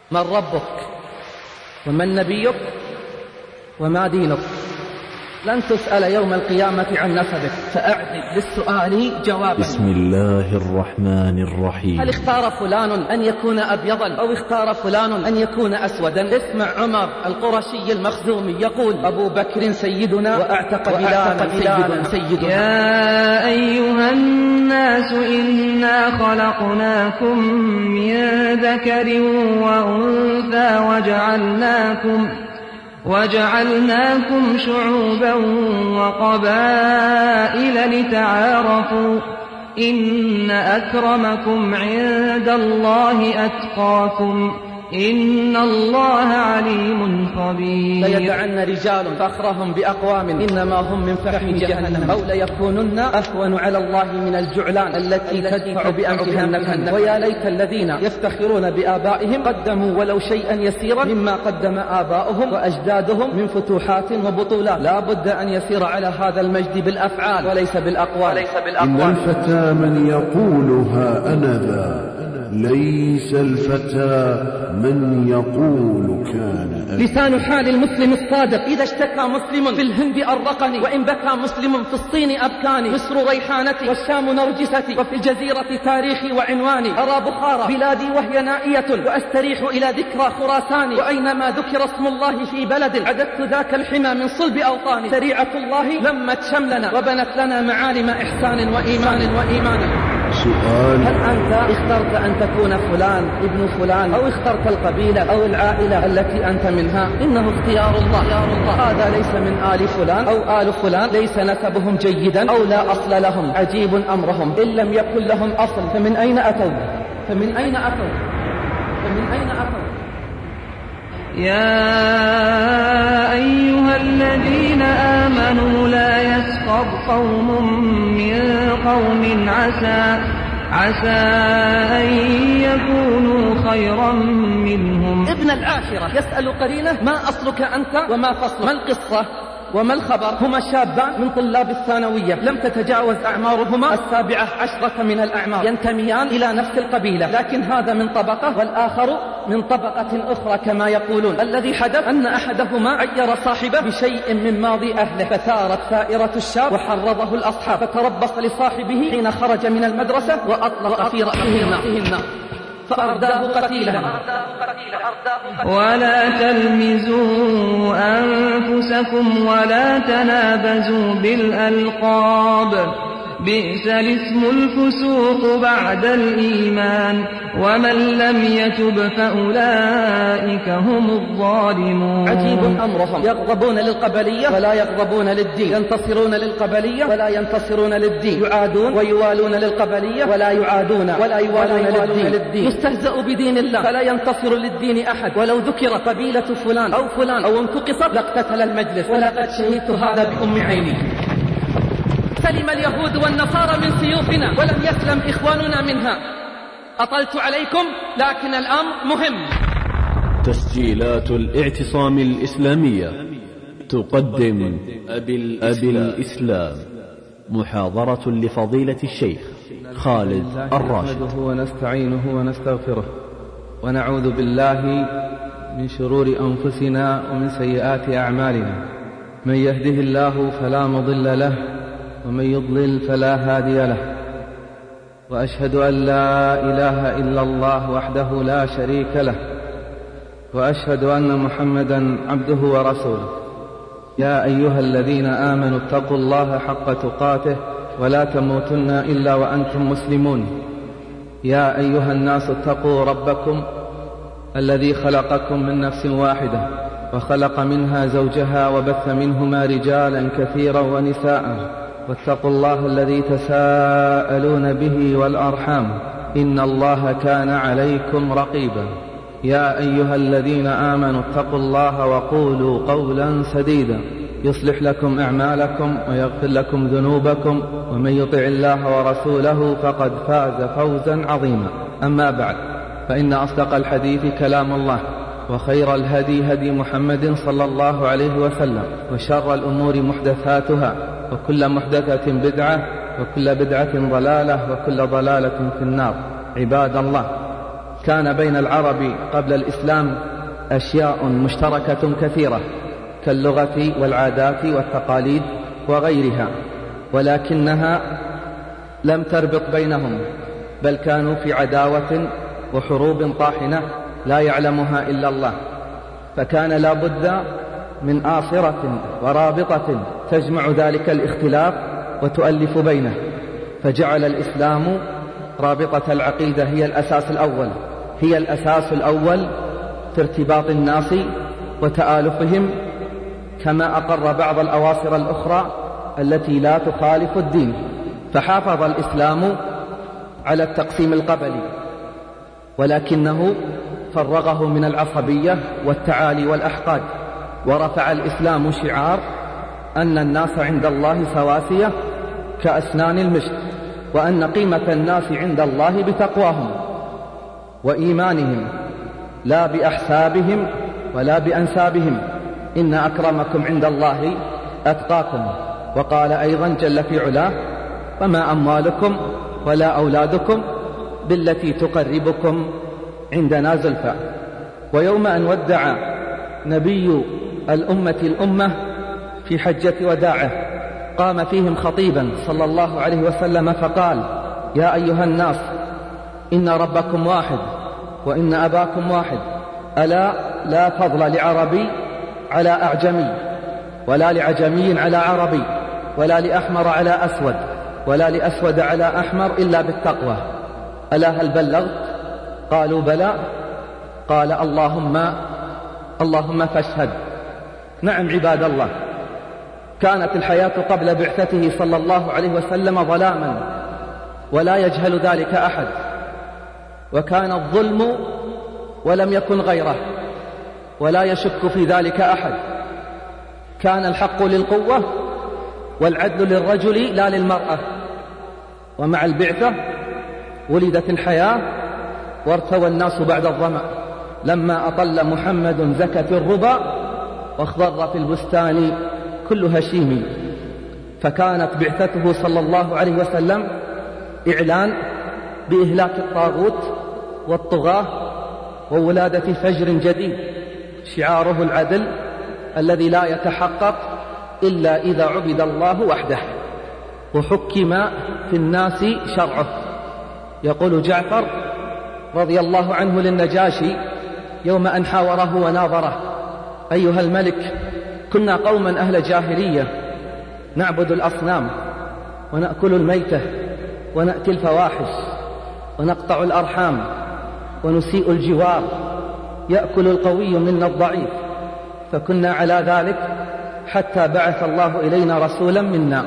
من ربك ومن نبيك وما دينك؟ لن تسأل يوم القيامة عن نسبك، فأعد للسؤال جوابا. بسم الله الرحمن الرحيم. هل اختار فلان أن يكون أبيضا أو اختار فلان أن يكون أسودا؟ اسمع عمر القرشي المخزومي يقول: أبو بكر سيدنا وأعتق بلالا سيدنا. يا أيها الناس إنا خلقناكم من ذكر وأنثى وجعلناكم شعوبا وقبائل لتعارفوا إن أكرمكم عند الله أتقاكم إن الله عليم خبير. ليدعن رجال فخرهم بأقوام إنما هم من فحم جهنم أو ليكونن أهون على الله من الجعلان التي تدفع بأنفها النكهة. ويا ليت الذين يفتخرون بآبائهم قدموا ولو شيئا يسيرا مما قدم آباؤهم وأجدادهم من فتوحات وبطولات. لا بد أن يسير على هذا المجد بالأفعال وليس بالأقوال. إن الفتى من يقولها أنا ذا، ليس الفتى من يقول كان أنا. لسان حال المسلم الصادق إذا اشتكى مسلم في الهند أرقني، وإن بكى مسلم في الصين أبكاني. مصر ريحانتي والشام نرجستي، وفي الجزيرة تاريخي وعنواني. أرى بخارى بلادي وهي نائية، وأستريح إلى ذكرى خراساني. وأينما ذكر اسم الله في بلد عددت ذاك الحمى من صلب أوطاني. سريعة الله لمت شملنا وبنت لنا معالم إحسان وإيمان. سؤال: هل أنت اخترت أن تكون فلان ابن فلان، أو اخترت القبيلة أو العائلة التي أنت منها؟ إنه اختيار الله. هذا ليس من آل فلان أو آل فلان، ليس نسبهم جيدا أو لا أصل لهم. عجيب أمرهم، إن لم يكن لهم أصل فمن أين أتوا؟ يا أيها الذين آمنوا لا يسخر قوم من قوم عسى أن يكونوا خيرا منهم. ابن العاشرة يسأل قرينه: ما أصلك أنت وما فصلك؟ ما القصة وما الخبر؟ هما شابان من طلاب الثانوية لم تتجاوز أعمارهما 17 من الأعمار، ينتميان إلى نفس القبيلة، لكن هذا من طبقة والآخر من طبقة أخرى كما يقولون. الذي حدث أن أحدهما عير صاحبه بشيء من ماضي أهله، فثارت ثائرة الشاب وحرضه الأصحاب، فتربص لصاحبه حين خرج من المدرسة وأطلق في رأسه النار فأرداه قتيلا. ولا تلمزوا أنفسكم ولا تنابزوا بالألقاب بئس الاسم الفسوق بعد الإيمان ومن لم يتب فأولئك هم الظالمون. عجيب أمرهم، يغضبون للقبلية ولا يغضبون للدين، ينتصرون للقبلية ولا ينتصرون للدين، يعادون ويوالون للقبلية ولا يعادون ولا يوالون للدين. يستهزأ بدين الله فلا ينتصر للدين أحد، ولو ذكر قبيلة فلان أو انتقصت لاقتتل المجلس، ولقد شهدت هذا بأم عيني. سلم اليهود والنصارى من سيوفنا ولم يسلم إخواننا منها. أطلت عليكم لكن الأمر مهم. تسجيلات الاعتصام الإسلامية تقدم أبي الإسلام، محاضرة لفضيلة الشيخ خالد الراشد. نحمده ونستعينه ونستغفره ونعوذ بالله من شرور أنفسنا ومن سيئات أعمالنا. من يهده الله فلا مضل له ومن يضلل فلا هادي له، وأشهد أن لا إله إلا الله وحده لا شريك له، وأشهد أن محمدا عبده ورسوله. يا أيها الذين آمنوا اتقوا الله حق تقاته ولا تموتن إلا وأنتم مسلمون. يا أيها الناس اتقوا ربكم الذي خلقكم من نفس واحدة وخلق منها زوجها وبث منهما رجالا كثيرا ونساء، واتقوا الله الذي تساءلون به والأرحام إن الله كان عليكم رقيبا. يا أيها الذين آمنوا اتقوا الله وقولوا قولا سديدا يصلح لكم أعمالكم ويغفر لكم ذنوبكم، ومن يطع الله ورسوله فقد فاز فوزا عظيما. أما بعد، فإن أصدق الحديث كلام الله، وخير الهدي هدي محمد صلى الله عليه وسلم، وشر الأمور محدثاتها، وكل محدثة بدعة، وكل بدعة ضلالة، وكل ضلالة في النار. عباد الله، كان بين العرب قبل الإسلام أشياء مشتركة كثيرة كاللغة والعادات والتقاليد وغيرها، ولكنها لم تربط بينهم، بل كانوا في عداوة وحروب طاحنة لا يعلمها إلا الله، فكان لا بد من آصرة ورابطة تجمع ذلك الاختلاف وتؤلف بينه، فجعل الإسلام رابطة العقيدة هي الأساس الأول في ارتباط الناس وتآلفهم، كما أقر بعض الأواصر الأخرى التي لا تخالف الدين. فحافظ الإسلام على التقسيم القبلي، ولكنه فرغه من العصبية والتعالي والأحقاد، ورفع الإسلام شعار أن الناس عند الله سواسية كأسنان المشط، وأن قيمة الناس عند الله بتقواهم وإيمانهم لا بأحسابهم ولا بأنسابهم، إن أكرمكم عند الله أتقاكم. وقال أيضا جل في علاه: وما أموالكم ولا أولادكم بالتي تقربكم عندنا زلفى. ويوم أن ودع نبي الأمة في حجة وداعه قام فيهم خطيبا صلى الله عليه وسلم فقال: يا أيها الناس، إن ربكم واحد وإن أباكم واحد، ألا لا فضل لعربي على أعجمي، ولا لعجمي على عربي، ولا لأحمر على أسود، ولا لأسود على أحمر إلا بالتقوى. ألا هل بلغت؟ قالوا بلى. قال: اللهم فاشهد. نعم عباد الله، كانت الحياة قبل بعثته صلى الله عليه وسلم ظلاما ولا يجهل ذلك أحد، وكان الظلم ولم يكن غيره، ولا يشك في ذلك أحد. كان الحق للقوة والعدل للرجل لا للمرأة. ومع البعثة ولدت الحياة وارتوى الناس بعد الظمأ، لما أطل محمد زكت الربا واخضر في البستان كل هشيم. فكانت بعثته صلى الله عليه وسلم إعلان بإهلاك الطاغوت والطغاة وولادة فجر جديد، شعاره العدل الذي لا يتحقق إلا إذا عبد الله وحده وحكم في الناس شرعه. يقول جعفر رضي الله عنه للنجاشي يوم أن حاوره وناظره: أيها الملك، كنا قوما أهل جاهلية نعبد الأصنام ونأكل الميتة ونأتي الفواحش ونقطع الأرحام ونسيء الجوار، يأكل القوي منا الضعيف، فكنا على ذلك حتى بعث الله إلينا رسولا منا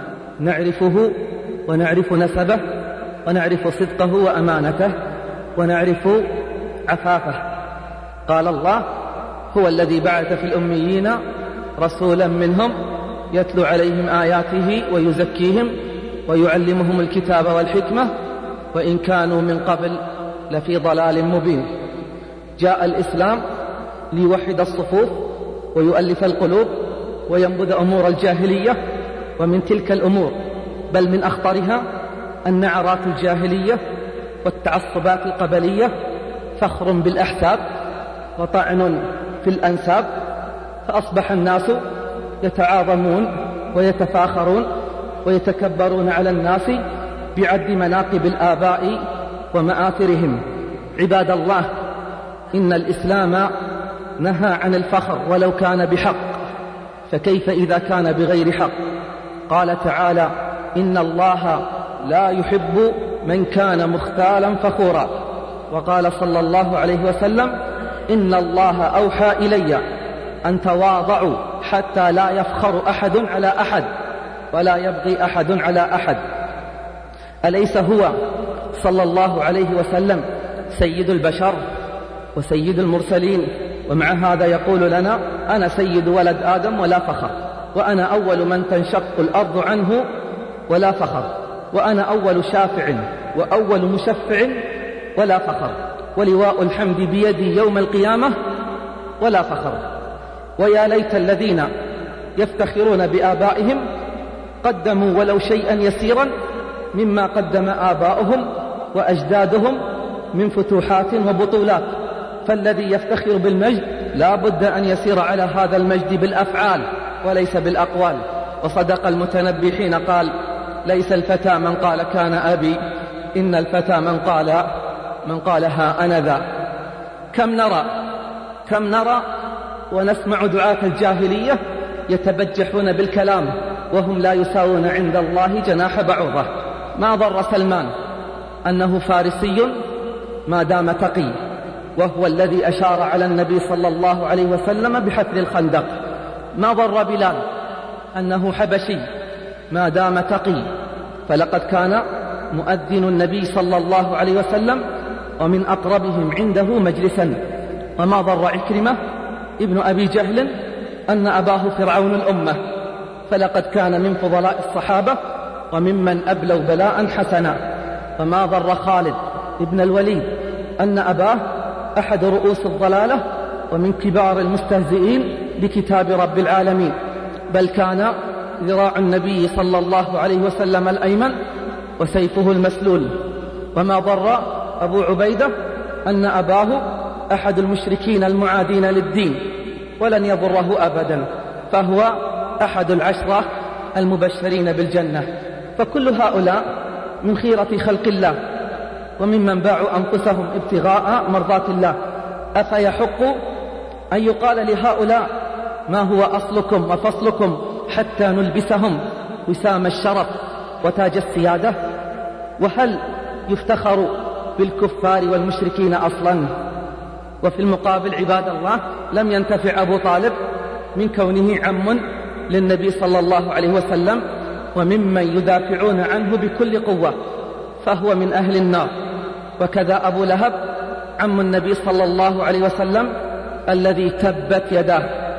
نعرفه ونعرف نسبه ونعرف صدقه وأمانته ونعرف عفافه. قال الله: هو الذي بعث في الأميين رسولا منهم يتلو عليهم آياته ويزكيهم ويعلمهم الكتاب والحكمة وإن كانوا من قبل لفي ضلال مبين. جاء الإسلام ليوحد الصفوف ويؤلف القلوب وينبذ أمور الجاهلية، ومن تلك الأمور بل من أخطرها النعرات الجاهلية والتعصبات القبلية، فخر بالأحساب وطعن في الأنساب، فأصبح الناس يتعاظمون ويتفاخرون ويتكبرون على الناس بعد مناقب الآباء ومآثرهم. عباد الله، إن الإسلام نهى عن الفخر ولو كان بحق، فكيف إذا كان بغير حق؟ قال تعالى: إن الله لا يحب من كان مختالا فخورا. وقال صلى الله عليه وسلم: إن الله أوحى إلي أن تواضعوا حتى لا يفخر أحد على أحد ولا يبغي أحد على أحد. أليس هو صلى الله عليه وسلم سيد البشر وسيد المرسلين؟ ومع هذا يقول لنا: أنا سيد ولد آدم ولا فخر، وأنا أول من تنشق الأرض عنه ولا فخر، وأنا أول شافع وأول مشفع ولا فخر، ولواء الحمد بيدي يوم القيامة ولا فخر. ويا ليت الذين يفتخرون بآبائهم قدموا ولو شيئا يسيرا مما قدم آباؤهم وأجدادهم من فتوحات وبطولات، فالذي يفتخر بالمجد لا بد أن يسير على هذا المجد بالأفعال وليس بالأقوال. وصدق المتنبي حين قال: ليس الفتى من قال كان أبي، إن الفتى من قال ها أنا ذا. كم نرى ونسمع دعاة الجاهلية يتبجحون بالكلام وهم لا يساوون عند الله جناح بعوضة. ما ضر سلمان أنه فارسي ما دام تقي، وهو الذي أشار على النبي صلى الله عليه وسلم بحفر الخندق. ما ضر بلال أنه حبشي ما دام تقي، فلقد كان مؤذن النبي صلى الله عليه وسلم ومن أقربهم عنده مجلسا. وما ضر عكرمة ابن أبي جهل أن أباه فرعون الأمة، فلقد كان من فضلاء الصحابة وممن أبلوا بلاء حسنا. وما ضر خالد ابن الوليد أن أباه أحد رؤوس الضلالة ومن كبار المستهزئين بكتاب رب العالمين، بل كان ذراع النبي صلى الله عليه وسلم الأيمن وسيفه المسلول. وما ضر أبو عبيدة أن أباه أحد المشركين المعادين للدين، ولن يضره أبدا، فهو أحد العشرة المبشرين بالجنة. فكل هؤلاء من خيرة خلق الله وممن باعوا أنفسهم ابتغاء مرضات الله. أفيحق أن يقال لهؤلاء ما هو أصلكم وفصلكم حتى نلبسهم وسام الشرف وتاج السيادة؟ وهل يفتخر بالكفار والمشركين أصلا؟ وفي المقابل عباد الله لم ينتفع أبو طالب من كونه عم للنبي صلى الله عليه وسلم وممن يدافعون عنه بكل قوة، فهو من أهل النار. وكذا أبو لهب عم النبي صلى الله عليه وسلم الذي تبت يداه.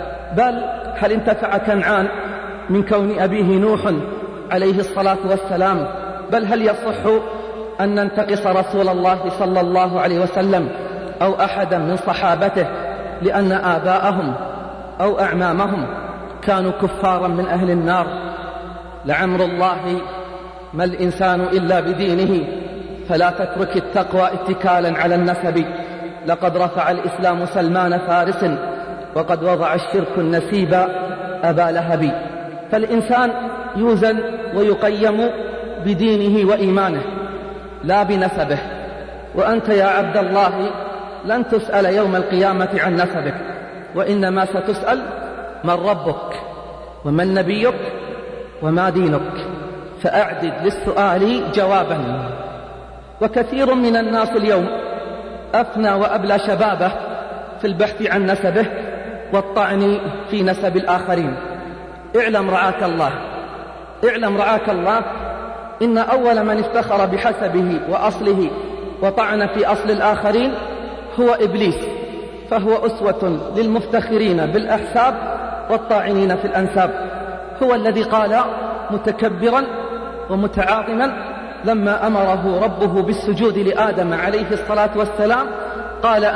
بل هل انتفع كنعان من كون أبيه نوح عليه الصلاة والسلام؟ بل هل يصح أن ننتقص رسول الله صلى الله عليه وسلم أو أحدا من صحابته لأن آباءهم أو أعمامهم كانوا كفارا من أهل النار؟ لعمر الله ما الإنسان إلا بدينه، فلا تترك التقوى اتكالا على النسب. لقد رفع الإسلام سلمان فارس، وقد وضع الشرك النسيب أبا لهب. فالإنسان يوزن ويقيم بدينه وإيمانه لا بنسبه. وأنت يا عبد الله لن تسأل يوم القيامة عن نسبك، وإنما ستسأل من ربك ومن نبيك وما دينك، فأعدد للسؤال جوابا. وكثير من الناس اليوم أفنى وأبلى شبابه في البحث عن نسبه والطعن في نسب الآخرين. اعلم رعاك الله إن أول من افتخر بحسبه وأصله وطعن في أصل الآخرين هو إبليس، فهو أسوة للمفتخرين بالأحساب والطاعنين في الأنساب. هو الذي قال متكبرا ومتعاظما لما أمره ربه بالسجود لآدم عليه الصلاة والسلام، قال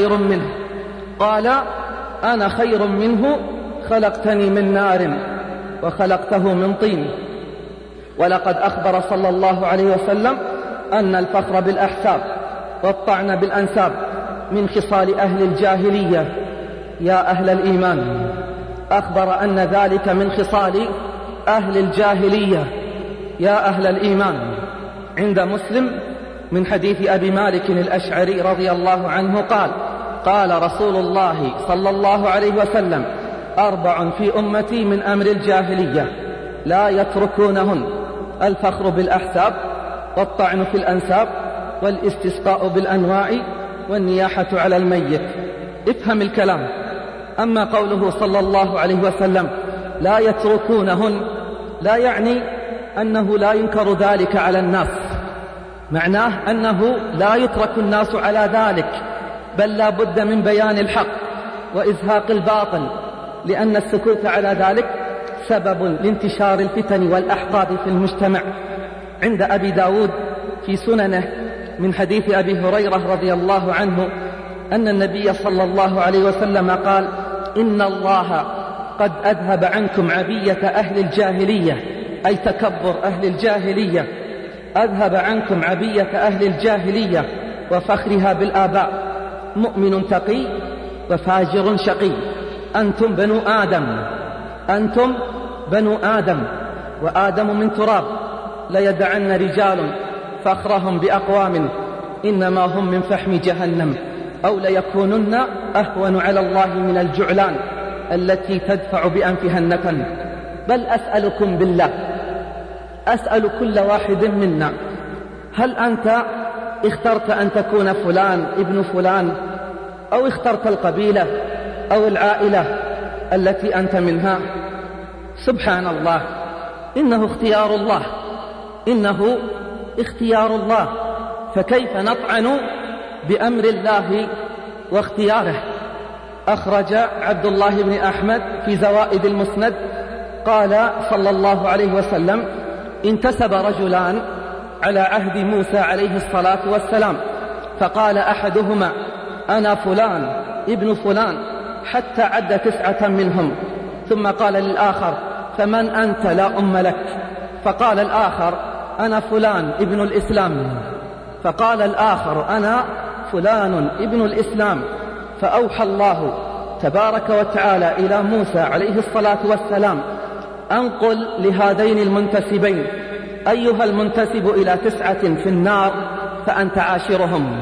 أنا خير منه خلقتني من نار وخلقته من طين. ولقد أخبر صلى الله عليه وسلم أن الفخر بالأحساب والطعن بالأنساب من خصال أهل الجاهلية. يا أهل الإيمان، أخبر أن ذلك من خصال أهل الجاهلية. يا أهل الإيمان، عند مسلم من حديث أبي مالك الأشعري رضي الله عنه قال رسول الله صلى الله عليه وسلم: 4 في أمتي من أمر الجاهلية لا يتركونهن: الفخر بالأحساب، والطعن في الأنساب، والاستسقاء بالأنواع، والنياحة على الميت. افهم الكلام. أما قوله صلى الله عليه وسلم لا يتركونهن لا يعني أنه لا ينكر ذلك على الناس، معناه أنه لا يترك الناس على ذلك، بل لا بد من بيان الحق وإزهاق الباطل، لأن السكوت على ذلك سبب لانتشار الفتن والأحقاد في المجتمع. عند أبي داود في سننه من حديث أبي هريرة رضي الله عنه أن النبي صلى الله عليه وسلم قال: إن الله قد أذهب عنكم عبية أهل الجاهلية، أي تكبر أهل الجاهلية. أذهب عنكم عبية أهل الجاهلية وفخرها بالآباء، مؤمن تقي وفاجر شقي. أنتم بنو آدم، أنتم بنو آدم، وآدم من تراب. ليدعن رجال فخرهم بأقوام إنما هم من فحم جهنم، أو ليكونن أهون على الله من الجعلان التي تدفع بأنفها النتن. بل أسألكم بالله، أسأل كل واحد منا، هل أنت اخترت أن تكون فلان ابن فلان، أو اخترت القبيلة أو العائلة التي أنت منها؟ سبحان الله، إنه اختيار الله، إنه اختيار الله. فكيف نطعن بأمر الله واختياره؟ أخرج عبد الله بن أحمد في زوائد المسند قال صلى الله عليه وسلم: انتسب رجلان على عهد موسى عليه الصلاة والسلام، فقال أحدهما: أنا فلان ابن فلان، حتى عد 9 منهم، ثم قال للآخر: فمن أنت لا أم لك؟ فقال الآخر: أنا فلان ابن الإسلام. فقال الآخر: أنا فلان ابن الإسلام. فأوحى الله تبارك وتعالى إلى موسى عليه الصلاة والسلام: أنقل لهذين المنتسبين، أيها المنتسب إلى 9 في النار فأنت عاشرهم،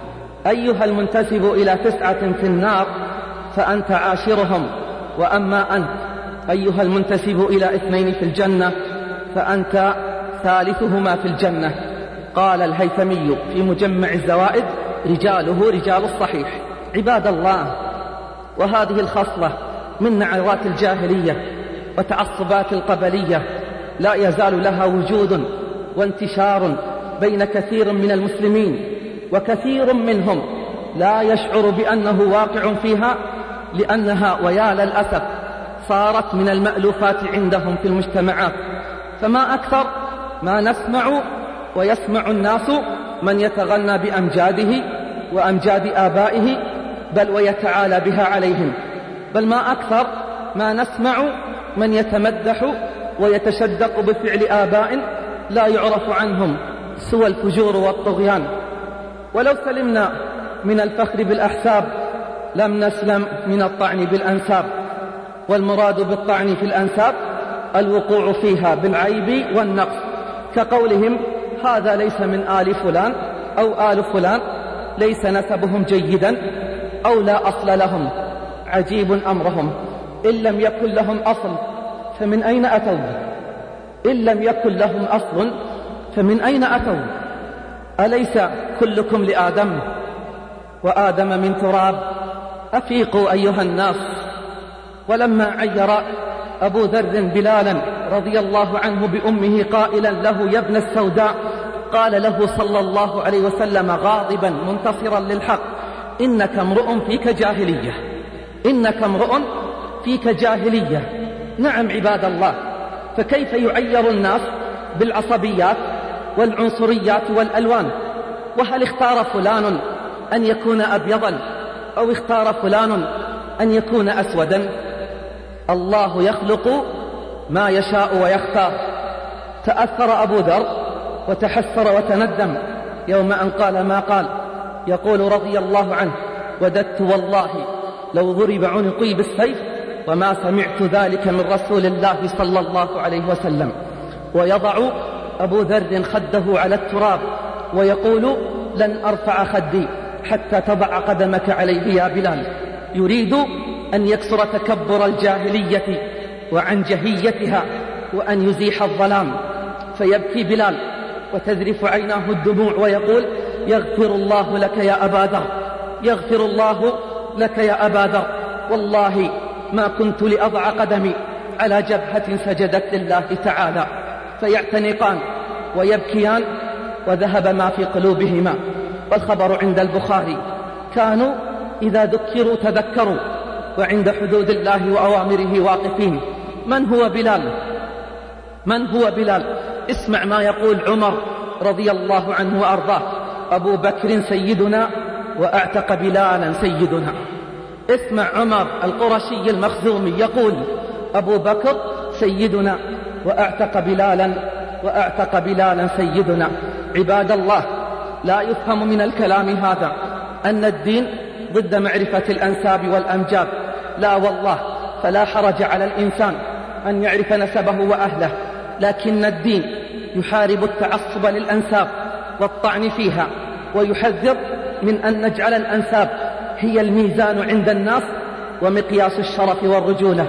أيها المنتسب إلى 9 في النار فأنت عاشرهم، وأما أنت أيها المنتسب إلى 2 في الجنة فأنت ثالثهما في الجنة. قال الهيثمي في مجمع الزوائد: رجاله رجال الصحيح. عباد الله، وهذه الخصلة من نعرات الجاهلية وتعصبات القبلية لا يزال لها وجود وانتشار بين كثير من المسلمين، وكثير منهم لا يشعر بأنه واقع فيها، لأنها ويا للأسف صارت من المألوفات عندهم في المجتمعات. فما أكثر ما نسمع ويسمع الناس من يتغنى بأمجاده وأمجاد آبائه، بل ويتعالى بها عليهم. بل ما أكثر ما نسمع من يتمدح ويتشدق بفعل آباء لا يعرف عنهم سوى الفجور والطغيان. ولو سلمنا من الفخر بالأحساب لم نسلم من الطعن بالأنساب، والمراد بالطعن في الأنساب الوقوع فيها بالعيب والنقص، كقولهم: هذا ليس من آل فلان أو آل فلان، ليس نسبهم جيدا، أو لا أصل لهم. عجيب أمرهم، إن لم يكن لهم أصل فمن أين أتوا؟ إن لم يكن لهم أصل فمن أين أتوا؟ أليس كلكم لآدم وآدم من تراب؟ أفيقوا أيها الناس. ولما عير أبو ذر بلالا رضي الله عنه بأمه قائلا له: يا ابن السوداء، قال له صلى الله عليه وسلم غاضبا منتصرا للحق: إنك امرؤ فيك جاهلية، إنك امرؤ فيك جاهلية. نعم عباد الله، فكيف يعير الناس بالعصبيات والعنصريات والألوان؟ وهل اختار فلان أن يكون أبيضا، أو اختار فلان أن يكون أسودا؟ الله يخلق ما يشاء ويختار. تأثر أبو ذر وتحسر وتندم يوم أن قال ما قال، يقول رضي الله عنه: وددت والله لو ضرب عنقي بالسيف وما سمعت ذلك من رسول الله صلى الله عليه وسلم. ويضع أبو ذر خده على التراب ويقول: لن أرفع خدي حتى تضع قدمك عليه يا بلال. يريد أن يكسر تكبر الجاهلية وعن جهيتها، وأن يزيح الظلام. فيبكي بلال وتذرف عيناه الدموع ويقول: يغفر الله لك يا أبا ذر، يغفر الله لك يا أبا ذر، والله ما كنت لأضع قدمي على جبهة سجدت لله تعالى. فيعتنقان ويبكيان وذهب ما في قلوبهما. والخبر عند البخاري: كانوا إذا ذكروا تذكروا، وعند حدود الله وأوامره واقفين. من هو بلال؟ من هو بلال؟ اسمع ما يقول عمر رضي الله عنه وأرضاه: أبو بكر سيدنا وأعتق بلالا سيدنا. اسمع عمر القرشي المخزومي يقول: أبو بكر سيدنا وأعتق بلالا سيدنا. عباد الله، لا يفهم من الكلام هذا أن الدين ضد معرفة الأنساب والأمجاد، لا والله، فلا حرج على الإنسان أن يعرف نسبه وأهله، لكن الدين يحارب التعصب للأنساب والطعن فيها، ويحذر من أن نجعل الأنساب هي الميزان عند الناس ومقياس الشرف والرجولة.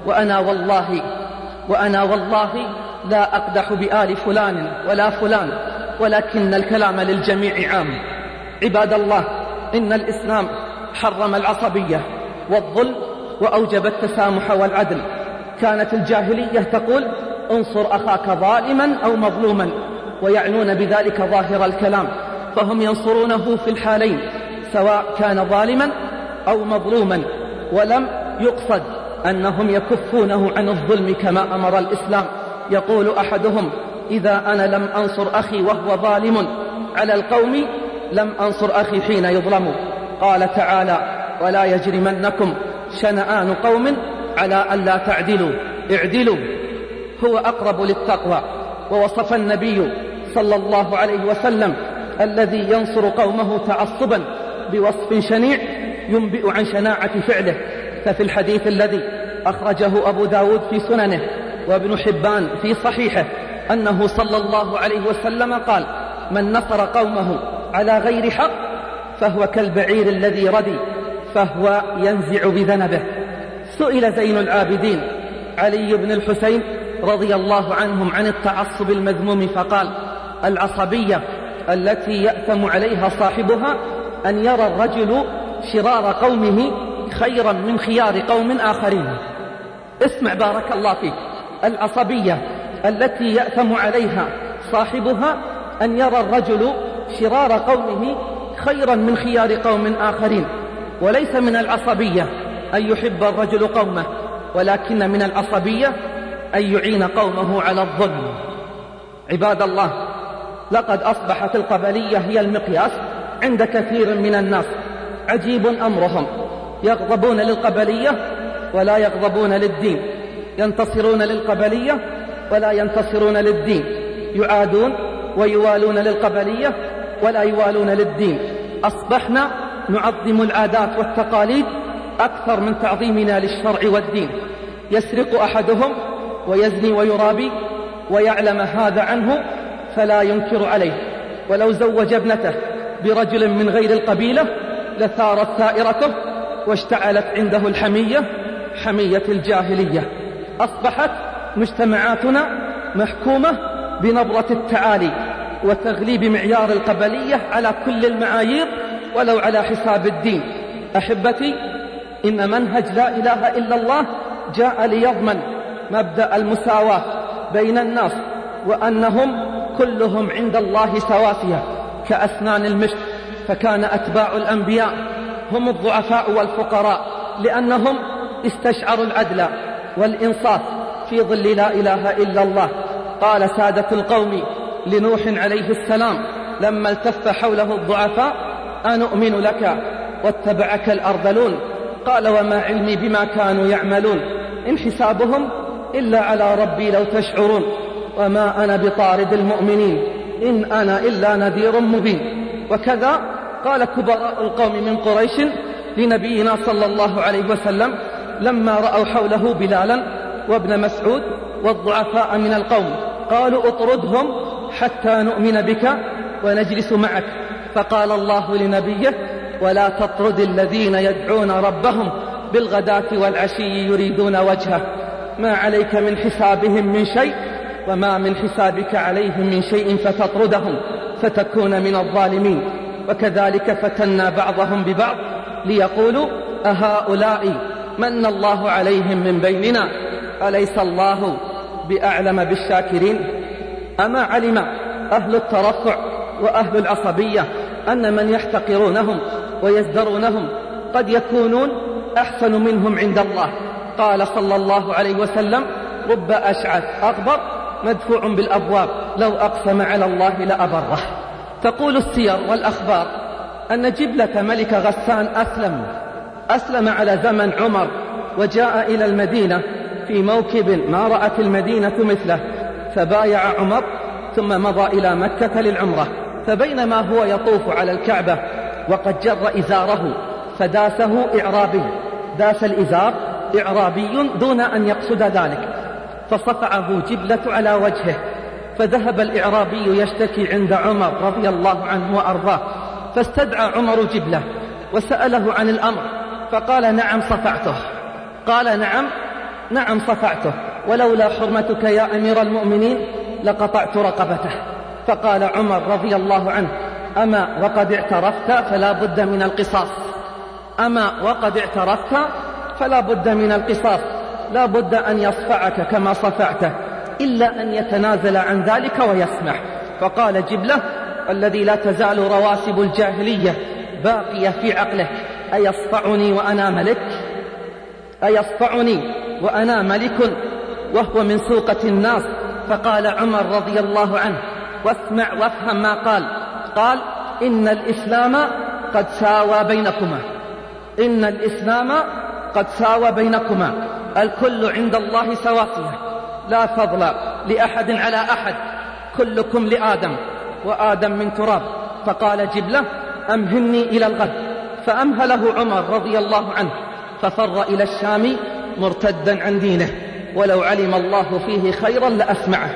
وأنا والله لا أقدح بآل فلان ولا فلان، ولكن الكلام للجميع عام. عباد الله، إن الإسلام حرم العصبية والظلم وأوجب التسامح والعدل. كانت الجاهلية تقول انصر أخاك ظالما أو مظلوما، ويعنون بذلك ظاهر الكلام، فهم ينصرونه في الحالين سواء كان ظالما أو مظلوما، ولم يقصد أنهم يكفونه عن الظلم كما أمر الإسلام. يقول أحدهم إذا أنا لم أنصر أخي وهو ظالم على القوم لم أنصر أخي حين يظلم. قال تعالى ولا يجرمنكم شنآن قوم على ألا تعدلوا اعدلوا هو أقرب للتقوى. ووصف النبي صلى الله عليه وسلم الذي ينصر قومه تعصبا بوصف شنيع ينبئ عن شناعة فعله. ففي الحديث الذي أخرجه أبو داود في سننه وابن حبان في صحيحه أنه صلى الله عليه وسلم قال من نصر قومه على غير حق فهو كالبعير الذي ردي فهو ينزع بذنبه. سئل زين العابدين علي بن الحسين رضي الله عنهم عن التعصب المذموم فقال العصبية التي يأثم عليها صاحبها أن يرى الرجل شرار قومه خيرا من خيار قوم آخرين. اسمع بارك الله فيك، العصبية التي يأثم عليها صاحبها أن يرى الرجل شرار قومه خيرا من خيار قوم آخرين. وليس من العصبية أن يحب الرجل قومه، ولكن من العصبية أن يعين قومه على الظلم. عباد الله، لقد أصبحت القبلية هي المقياس عند كثير من الناس. عجيب أمرهم، يغضبون للقبلية ولا يغضبون للدين، ينتصرون للقبلية ولا ينتصرون للدين، يعادون ويوالون للقبلية ولا يوالون للدين. أصبحنا نعظم العادات والتقاليد أكثر من تعظيمنا للشرع والدين. يسرق أحدهم ويزني ويرابي ويعلم هذا عنه فلا ينكر عليه، ولو زوج ابنته برجل من غير القبيلة لثارت ثائرته واشتعلت عنده الحمية، حمية الجاهلية. أصبحت مجتمعاتنا محكومة بنبرة التعالي وتغليب معيار القبلية على كل المعايير ولو على حساب الدين. أحبتي، إن منهج لا إله إلا الله جاء ليضمن مبدأ المساواة بين الناس، وأنهم كلهم عند الله سواسية كأسنان المشط. فكان أتباع الأنبياء هم الضعفاء والفقراء، لأنهم استشعروا العدل والإنصاف في ظل لا إله إلا الله. قال سادة القوم لنوح عليه السلام لما التف حوله الضعفاء أنؤمن لك واتبعك الأرذلون. قال وما علمي بما كانوا يعملون إن حسابهم إلا على ربي لو تشعرون وما أنا بطارد المؤمنين إن أنا إلا نذير مبين. وكذا قال كبراء القوم من قريش لنبينا صلى الله عليه وسلم لما رأوا حوله بلالا وابن مسعود والضعفاء من القوم قالوا اطردهم حتى نؤمن بك ونجلس معك. فقال الله لنبيه ولا تطرد الذين يدعون ربهم بالغداة والعشي يريدون وجهه ما عليك من حسابهم من شيء وما من حسابك عليهم من شيء فتطردهم فتكون من الظالمين. وكذلك فتنا بعضهم ببعض ليقولوا أهؤلاء من الله عليهم من بيننا أليس الله بأعلم بالشاكرين. أما علم أهل الترفع وأهل العصبية أن من يحتقرونهم ويزدرونهم قد يكونون أحسن منهم عند الله. قال صلى الله عليه وسلم رب أشعث أغبر مدفوع بالأبواب لو أقسم على الله لأبره. تقول السير والأخبار أن جبلة ملك غسان أسلم على زمن عمر، وجاء إلى المدينة في موكب ما رأت المدينة مثله، فبايع عمر ثم مضى إلى مكة للعمرة. فبينما هو يطوف على الكعبة وقد جر إزاره فداسه إعرابي، داس الإزار إعرابي دون أن يقصد ذلك، فصفعه جبلة على وجهه، فذهب الإعرابي يشتكي عند عمر رضي الله عنه وأرضاه، فاستدعى عمر جبلة وسأله عن الأمر، فقال نعم صفعته. قال نعم صفعته، ولولا حرمتك يا أمير المؤمنين لقطعت رقبته. فقال عمر رضي الله عنه أما وقد اعترفت فلا بد من القصاص، أما وقد اعترفت فلا بد من القصاص، لا بد أن يصفعك كما صفعته إلا أن يتنازل عن ذلك ويسمح. فقال جبلة الذي لا تزال رواسب الجاهلية باقية في عقله أيصفعني وأنا ملك؟ أيصفعني وأنا ملك وهو من سوقة الناس؟ فقال عمر رضي الله عنه واسمع وافهم ما قال إن الإسلام قد ساوى بينكما، إن الإسلام قد ساوى بينكما، الكل عند الله سواسية، لا فضل لأحد على أحد، كلكم لآدم وآدم من تراب. فقال جبلة أمهلني إلى الغد، فأمهله عمر رضي الله عنه، ففر إلى الشام مرتدا عن دينه، ولو علم الله فيه خيرا لأسمعه.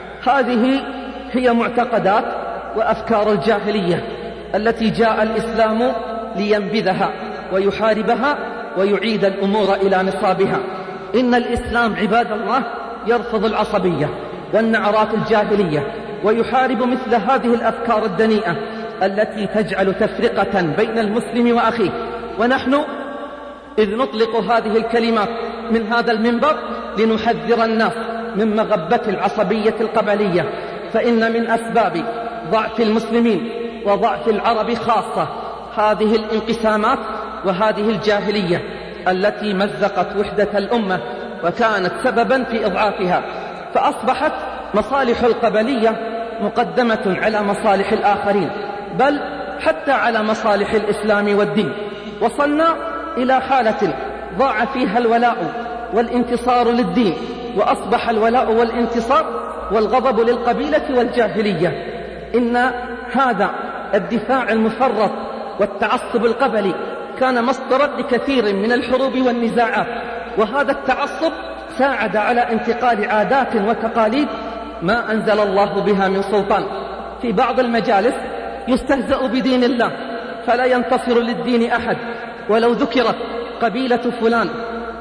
هذه هي معتقدات وأفكار الجاهلية التي جاء الإسلام لينبذها ويحاربها ويعيد الأمور إلى نصابها. إن الإسلام عباد الله يرفض العصبية والنعرات الجاهلية، ويحارب مثل هذه الأفكار الدنيئة التي تجعل تفرقة بين المسلم وأخيه. ونحن إذ نطلق هذه الكلمات من هذا المنبر لنحذر الناس من مغبة العصبية القبلية، فإن من أسباب ضعف المسلمين وضعف العرب خاصة هذه الانقسامات وهذه الجاهلية التي مزقت وحدة الأمة وكانت سببا في إضعافها، فأصبحت مصالح القبلية مقدمة على مصالح الآخرين، بل حتى على مصالح الإسلام والدين. وصلنا إلى حالة ضاع فيها الولاء والانتصار للدين، وأصبح الولاء والانتصار والغضب للقبيلة والجاهلية. إن هذا الدفاع المفرط والتعصب القبلي كان مصدرا لكثير من الحروب والنزاعات، وهذا التعصب ساعد على انتقال عادات وتقاليد ما أنزل الله بها من سلطان. في بعض المجالس يستهزأ بدين الله فلا ينتصر للدين أحد، ولو ذكرت قبيلة فلان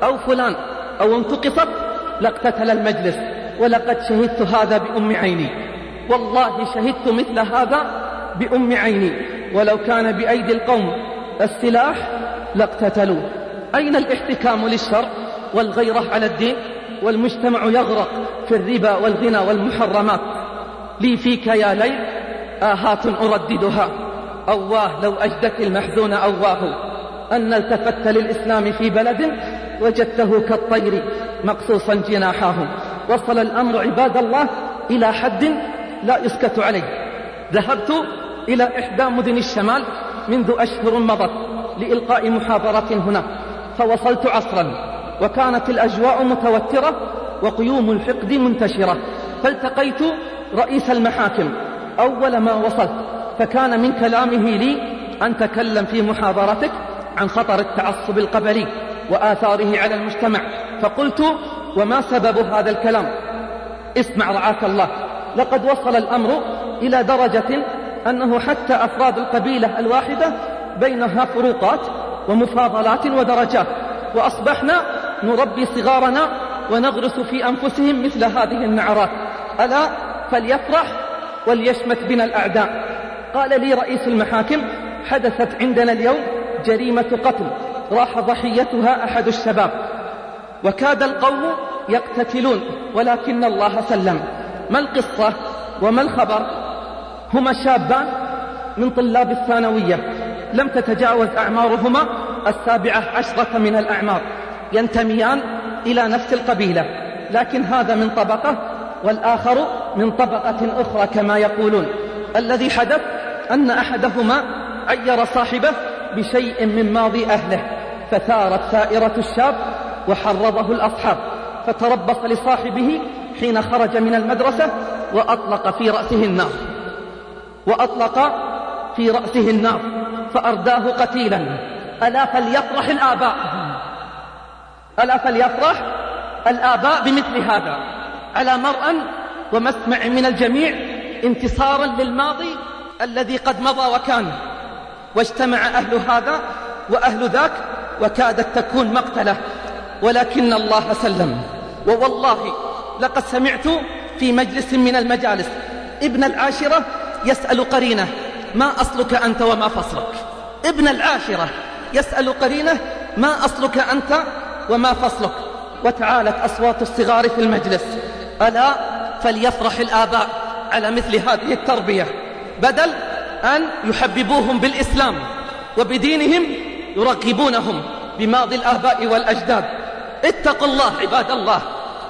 أو انتقصت لاقتتل المجلس. ولقد شهدت هذا بأم عيني، والله شهدت مثل هذا بأم عيني، ولو كان بأيدي القوم السلاح لاقتتلوا. أين الاحتكام للشرع والغيرة على الدين؟ والمجتمع يغرق في الربا والغنى والمحرمات. لي فيك يا ليل آهات أرددها، أواه لو أجدت المحزون أواه، أن التفت للإسلام في بلد وجدته كالطير مقصوصا جناحاه. وصل الأمر عباد الله إلى حد لا يسكت عليه. ذهبت إلى إحدى مدن الشمال منذ أشهر مضت لإلقاء محاضرة هنا، فوصلت عصرا وكانت الأجواء متوترة وقيوم الحقد منتشرة، فالتقيت رئيس المحاكم أول ما وصلت، فكان من كلامه لي أن تكلم في محاضرتك عن خطر التعصب القبلي وآثاره على المجتمع. فقلت وما سبب هذا الكلام؟ اسمع رعاك الله، لقد وصل الأمر إلى درجة أنه حتى أفراد القبيلة الواحدة بينها فروقات ومفاضلات ودرجات، وأصبحنا نربي صغارنا ونغرس في أنفسهم مثل هذه النعرات. ألا فليفرح وليشمت بنا الأعداء. قال لي رئيس المحاكم حدثت عندنا اليوم جريمة قتل راح ضحيتها أحد الشباب، وكاد القوم يقتتلون ولكن الله سلم. ما القصة وما الخبر؟ هما شابان من طلاب الثانوية لم تتجاوز أعمارهما 17 من الأعمار، ينتميان إلى نفس القبيلة، لكن هذا من طبقة والآخر من طبقة أخرى كما يقولون. الذي حدث أن أحدهما عير صاحبه بشيء من ماضي أهله، فثارت ثائرة الشاب وحرضه الأصحاب، فتربص لصاحبه حين خرج من المدرسة وأطلق في رأسه النار. وأطلق في رأسه النار فأرداه قتيلا. ألا فليفرح الآباء، ألا فليفرح الآباء بمثل هذا، على مرأى ومسمع من الجميع، انتصارا للماضي الذي قد مضى وكان. واجتمع أهل هذا وأهل ذاك وكادت تكون مقتلة، ولكن الله سلم. ووالله لقد سمعت في مجلس من المجالس ابن العاشرة يسأل قرينه: ما أصلك أنت وما فصلك؟ ابن العاشرة يسأل قرينه: ما أصلك أنت وما فصلك؟ وتعالت أصوات الصغار في المجلس. ألا فليفرح الآباء على مثل هذه التربية، بدل أن يحببوهم بالإسلام وبدينهم يرغبونهم بماضي الآباء والأجداد. اتقوا الله عباد الله،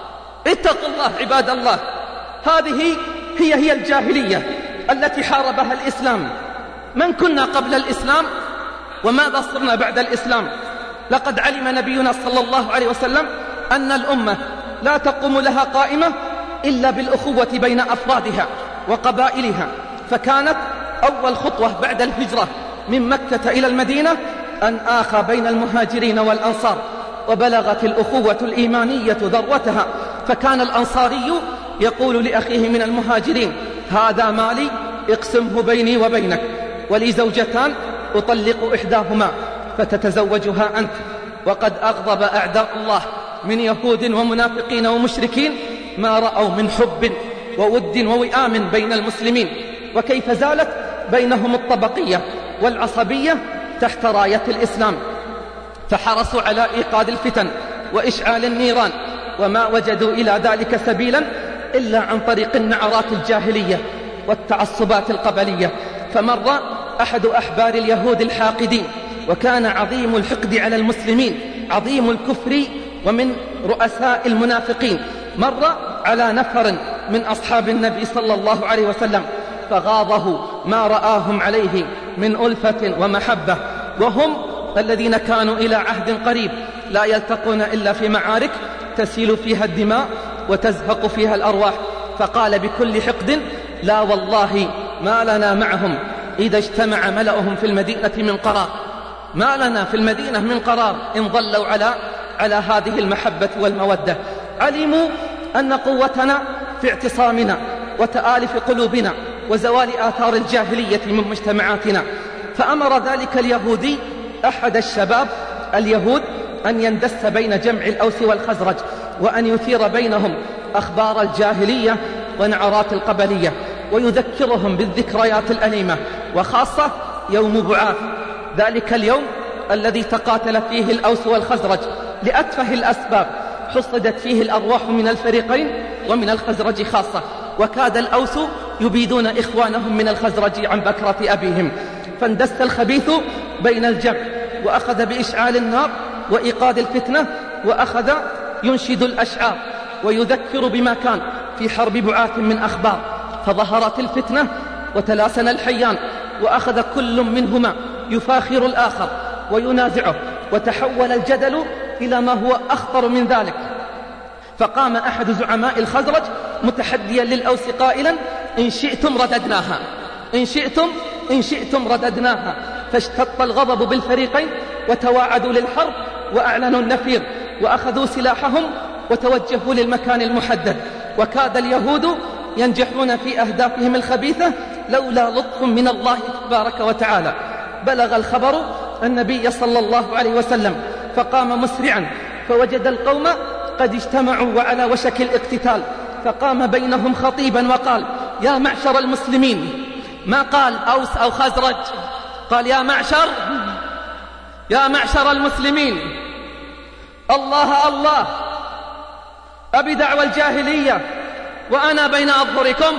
اتقوا الله عباد الله. هذه هي الجاهلية التي حاربها الإسلام. من كنا قبل الإسلام وماذا صرنا بعد الإسلام؟ لقد علم نبينا صلى الله عليه وسلم أن الأمة لا تقوم لها قائمة إلا بالأخوة بين أفرادها وقبائلها، فكانت أول خطوة بعد الهجرة من مكة إلى المدينة أن آخى بين المهاجرين والأنصار، وبلغت الأخوة الإيمانية ذروتها، فكان الأنصاري يقول لأخيه من المهاجرين: هذا مالي اقسمه بيني وبينك، ولي زوجتان أطلق إحداهما فتتزوجها أنت. وقد أغضب أعداء الله من يهود ومنافقين ومشركين ما رأوا من حب وود ووئام بين المسلمين، وكيف زالت بينهم الطبقية والعصبية تحت راية الإسلام، فحرصوا على إيقاد الفتن وإشعال النيران، وما وجدوا إلى ذلك سبيلا إلا عن طريق النعرات الجاهلية والتعصبات القبلية. فمر أحد أحبار اليهود الحاقدين، وكان عظيم الحقد على المسلمين، عظيم الكفر، ومن رؤساء المنافقين، مر على نفر من أصحاب النبي صلى الله عليه وسلم فغاضه ما رآهم عليه من ألفة ومحبة، وهم الذين كانوا إلى عهد قريب لا يلتقون إلا في معارك تسيل فيها الدماء وتزهق فيها الأرواح. فقال بكل حقد: لا والله ما لنا معهم إذا اجتمع ملأهم في المدينة من قرار، ما لنا في المدينة من قرار إن ظلوا على هذه المحبة والمودة. علموا أن قوتنا في اعتصامنا وتآلف قلوبنا وزوال آثار الجاهلية من مجتمعاتنا. فأمر ذلك اليهودي أحد الشباب اليهود أن يندس بين جمع الأوس والخزرج، وأن يثير بينهم أخبار الجاهلية ونعرات القبلية، ويذكرهم بالذكريات الأليمة، وخاصة يوم بعاث، ذلك اليوم الذي تقاتل فيه الأوس والخزرج لأتفه الأسباب، حصدت فيه الأرواح من الفريقين ومن الخزرج خاصة، وكاد الأوس يبيدون إخوانهم من الخزرج عن بكرة أبيهم. فاندس الخبيث بين الجمع، وأخذ بإشعال النار وإيقاد الفتنة، وأخذ ينشد الأشعار ويذكر بما كان في حرب بعاث من أخبار. فظهرت الفتنة وتلاسن الحيان، وأخذ كل منهما يفاخر الآخر وينازعه، وتحول الجدل إلى ما هو أخطر من ذلك. فقام أحد زعماء الخزرج متحديا للأوس قائلا: إن شئتم رددناها، إن شئتم رددناها. فاشتط الغضب بالفريقين وتواعدوا للحرب وأعلنوا النفير، وأخذوا سلاحهم وتوجهوا للمكان المحدد. وكاد اليهود ينجحون في أهدافهم الخبيثة لولا لطف من الله تبارك وتعالى. بلغ الخبر النبي صلى الله عليه وسلم، فقام مسرعا فوجد القوم قد اجتمعوا وعلى وشك الاقتتال، فقام بينهم خطيبا وقال: يا معشر المسلمين. ما قال أوس أو خزرج، قال: يا معشر المسلمين، الله الله، أبي دعوى الجاهلية وأنا بين أظهركم،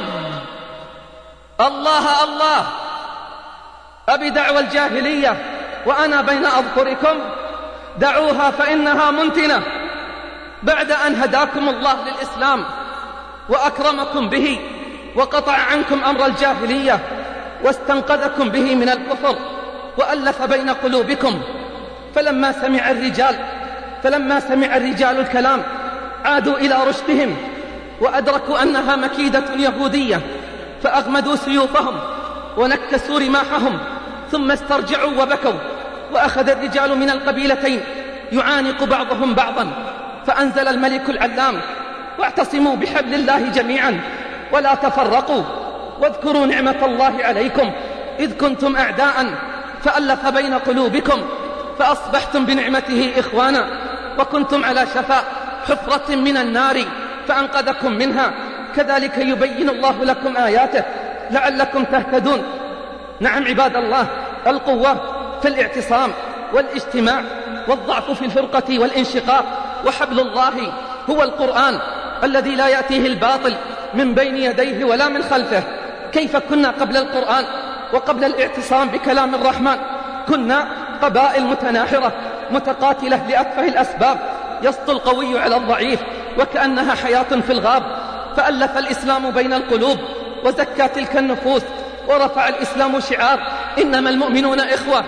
الله الله، أبي دعوى الجاهلية وأنا بين أظهركم، دعوها فإنها منتنة بعد أن هداكم الله للإسلام وأكرمكم به وقطع عنكم أمر الجاهلية واستنقذكم به من الكفر وألف بين قلوبكم. فلما سمع الرجال الكلام عادوا إلى رشدهم، وأدركوا أنها مكيدة يهودية، فأغمدوا سيوفهم ونكسوا رماحهم ثم استرجعوا وبكوا. وأخذ الرجال من القبيلتين يعانق بعضهم بعضا، فأنزل الملك العلام: واعتصموا بحبل الله جميعا ولا تفرقوا، واذكروا نعمة الله عليكم إذ كنتم أعداء فألف بين قلوبكم فأصبحتم بنعمته إخوانا، وكنتم على شفا حفرة من النار فأنقذكم منها، كذلك يبين الله لكم آياته لعلكم تهتدون. نعم عباد الله، القوة في الاعتصام والاجتماع، والضعف في الفرقة والانشقاق. وحبل الله هو القرآن الذي لا يأتيه الباطل من بين يديه ولا من خلفه. كيف كنا قبل القرآن وقبل الاعتصام بكلام الرحمن؟ كنا قبائل متناحرة متقاتلة لأتفه الأسباب، يسطو القوي على الضعيف وكأنها حياة في الغاب. فألف الإسلام بين القلوب وزكى تلك النفوس، ورفع الإسلام شعار: إنما المؤمنون إخوة،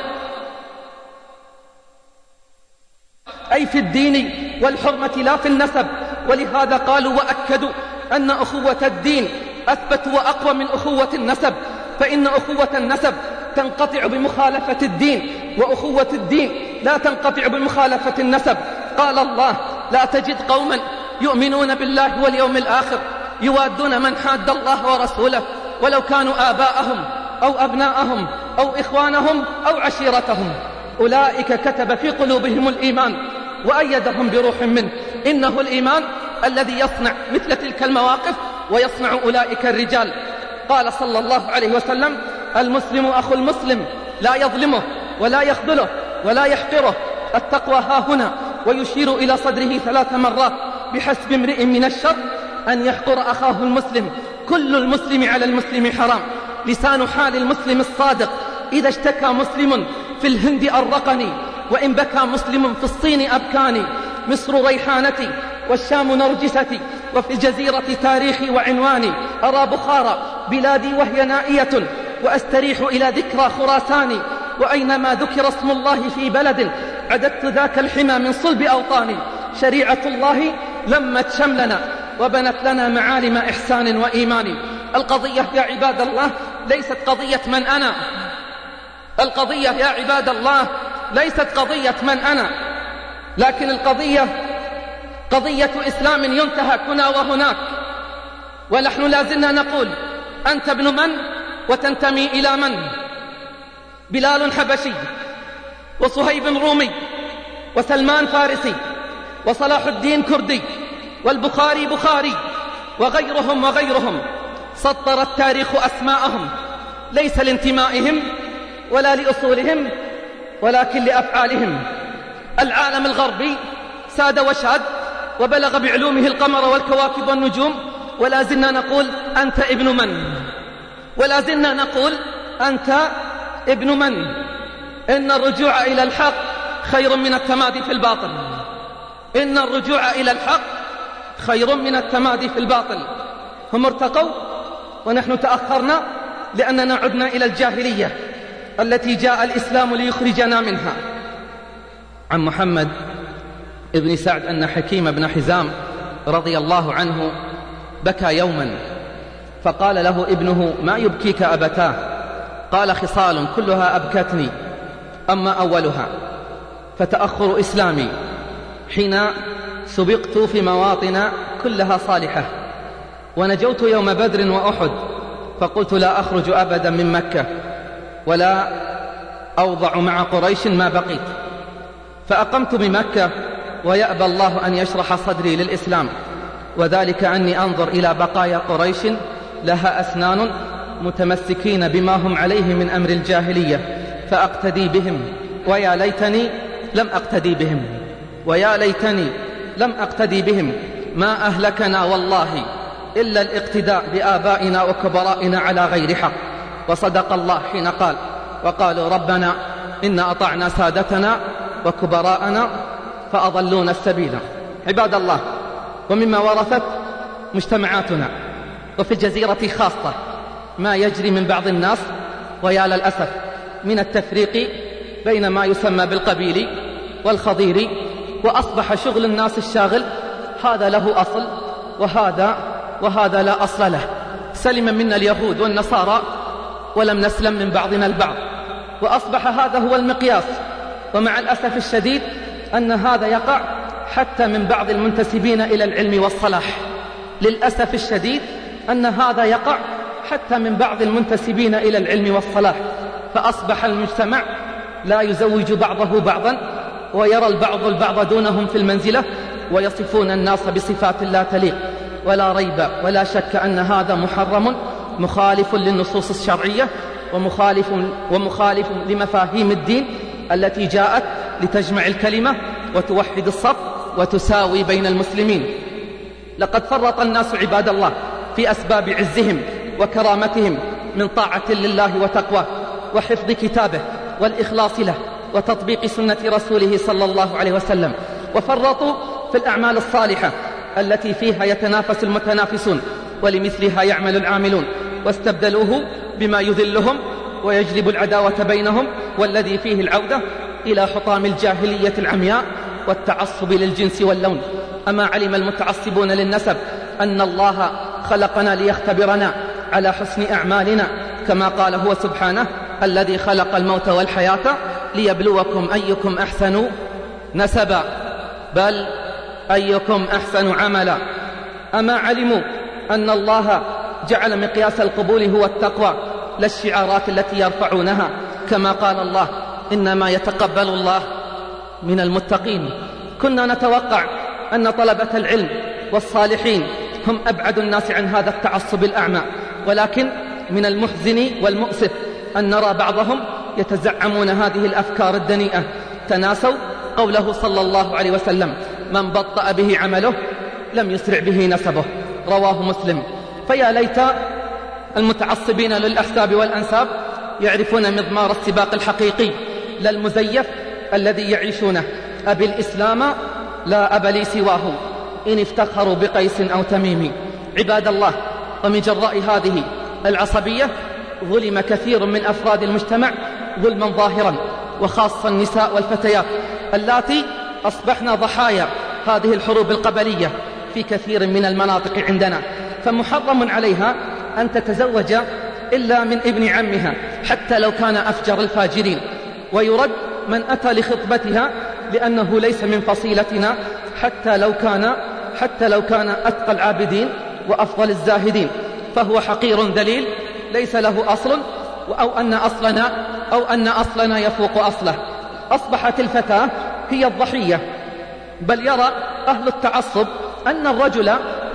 أي في الدين والحرمة لا في النسب. ولهذا قالوا وأكدوا أن أخوة الدين أثبت وأقوى من أخوة النسب، فإن أخوة النسب تنقطع بمخالفة الدين، وأخوة الدين لا تنقطع بمخالفة النسب. قال الله: لا تجد قوما يؤمنون بالله واليوم الآخر يوادون من حاد الله ورسوله ولو كانوا آباءهم أو أبناءهم أو إخوانهم أو عشيرتهم، أولئك كتب في قلوبهم الإيمان وأيدهم بروح منه. إنه الإيمان الذي يصنع مثل تلك المواقف ويصنع أولئك الرجال. قال صلى الله عليه وسلم: المسلم أخو المسلم لا يظلمه ولا يخذله ولا يحقره. التقوى ها هنا، ويشير إلى صدره 3 مرات: بحسب امرئ من الشر أن يحقر أخاه المسلم، كل المسلم على المسلم حرام. لسان حال المسلم الصادق: إذا اشتكى مسلم في الهند أرقني، وإن بكى مسلم في الصين أبكاني. مصر ريحانتي والشام نرجستي، وفي الجزيرة تاريخي وعنواني. أرى بخارى بلادي وهي نائية، وأستريح إلى ذكرى خراساني. وأينما ذكر اسم الله في بلد عددت ذاك الحمى من صلب أوطاني. شريعة الله لمت شملنا وبنت لنا معالم إحسان وإيمان. القضية يا عباد الله ليست قضية من أنا، القضية يا عباد الله ليست قضية من أنا، لكن القضية قضية إسلام ينتهك هنا وهناك. ونحن لازلنا نقول: أنت ابن من وتنتمي إلى من؟ بلال حبشي، وصهيب رومي، وسلمان فارسي، وصلاح الدين كردي، والبخاري بخاري، وغيرهم وغيرهم. سطر التاريخ أسماءهم ليس لانتمائهم ولا لأصولهم، ولكن لأفعالهم. العالم الغربي ساد وشاد وبلغ بعلومه القمر والكواكب والنجوم، ولا زلنا نقول: أنت ابن من؟ ولا زلنا نقول: أنت ابن من؟ إن الرجوع إلى الحق خير من التمادي في الباطل. إن الرجوع إلى الحق خير من التمادي في الباطل. هم ارتقوا ونحن تأخرنا لأننا عدنا إلى الجاهلية التي جاء الإسلام ليخرجنا منها. عن محمد ابن سعد أن حكيم بن حزام رضي الله عنه بكى يوما، فقال له ابنه: ما يبكيك أبتاه؟ قال: خصال كلها أبكتني، أما أولها فتأخر إسلامي حين سبقت في مواطن كلها صالحة، ونجوت يوم بدر وأحد، فقلت لا أخرج أبدا من مكة ولا أوضع مع قريش ما بقيت، فأقمت بمكة ويأبى الله أن يشرح صدري للإسلام، وذلك أني أنظر إلى بقايا قريش لها أسنان متمسكين بما هم عليه من أمر الجاهلية فأقتدي بهم، ويا ليتني لم أقتدي بهم، ويا ليتني لم أقتدي بهم. ما أهلكنا والله إلا الاقتداء بآبائنا وكبرائنا على غير حق. وصدق الله حين قال: وقالوا ربنا إنا أطعنا سادتنا وكبراءنا فأضلونا السبيل. عباد الله، ومما ورثت مجتمعاتنا وفي الجزيرة خاصة ما يجري من بعض الناس، ويا للأسف، من التفريق بين ما يسمى بالقبيل والخضير، وأصبح شغل الناس الشاغل هذا له أصل وهذا لا أصل له. سلم منا اليهود والنصارى ولم نسلم من بعضنا البعض، وأصبح هذا هو المقياس. ومع الأسف الشديد أن هذا يقع حتى من بعض المنتسبين إلى العلم والصلاح. للأسف الشديد أن هذا يقع حتى من بعض المنتسبين إلى العلم والصلاح، فأصبح المجتمع لا يزوج بعضه بعضا، ويرى البعض البعض دونهم في المنزلة، ويصفون الناس بصفات لا تليق. ولا ريب ولا شك أن هذا محرم، مخالف للنصوص الشرعية، ومخالف لمفاهيم الدين التي جاءت لتجمع الكلمة وتوحد الصف وتساوي بين المسلمين. لقد فرط الناس عباد الله في أسباب عزهم وكرامتهم من طاعة لله وتقواه وحفظ كتابه والإخلاص له وتطبيق سنة رسوله صلى الله عليه وسلم، وفرطوا في الأعمال الصالحة التي فيها يتنافس المتنافسون ولمثلها يعمل العاملون، واستبدلوه بما يذلهم ويجلب العداوة بينهم، والذي فيه العودة إلى حطام الجاهلية العمياء والتعصب للجنس واللون. أما علم المتعصبون للنسب أن الله خلقنا ليختبرنا على حسن أعمالنا، كما قال هو سبحانه: الذي خلق الموت والحياة ليبلوكم أيكم أحسن نسبا، بل أيكم أحسن عملا. أما علموا أن الله جعل مقياس القبول هو التقوى لا الشعارات التي يرفعونها، كما قال الله: إنما يتقبل الله من المتقين. كنا نتوقع أن طلبة العلم والصالحين هم أبعد الناس عن هذا التعصب الأعمى، ولكن من المحزن والمؤسف أن نرى بعضهم يتزعمون هذه الأفكار الدنيئة. تناسوا قوله صلى الله عليه وسلم: من بطأ به عمله لم يسرع به نسبه، رواه مسلم. فيا ليت المتعصبين للأحساب والأنساب يعرفون مضمار السباق الحقيقي لا المزيف الذي يعيشونه: أبي الإسلام لا أب لي سواه، إن افتخروا بقيس أو تميم. عباد الله، ومن جراء هذه العصبية ظلم كثير من أفراد المجتمع ظلما ظاهرا، وخاصة النساء والفتيات اللاتي أصبحن ضحايا هذه الحروب القبلية في كثير من المناطق عندنا. فمحرم عليها أن تتزوج إلا من ابن عمها حتى لو كان أفجر الفاجرين، ويرد من أتى لخطبتها لأنه ليس من فصيلتنا حتى لو كان أتقى العابدين وأفضل الزاهدين، فهو حقير ذليل ليس له أصل، أو أن أصلنا يفوق أصله. أصبحت الفتاة هي الضحية، بل يرى أهل التعصب أن الرجل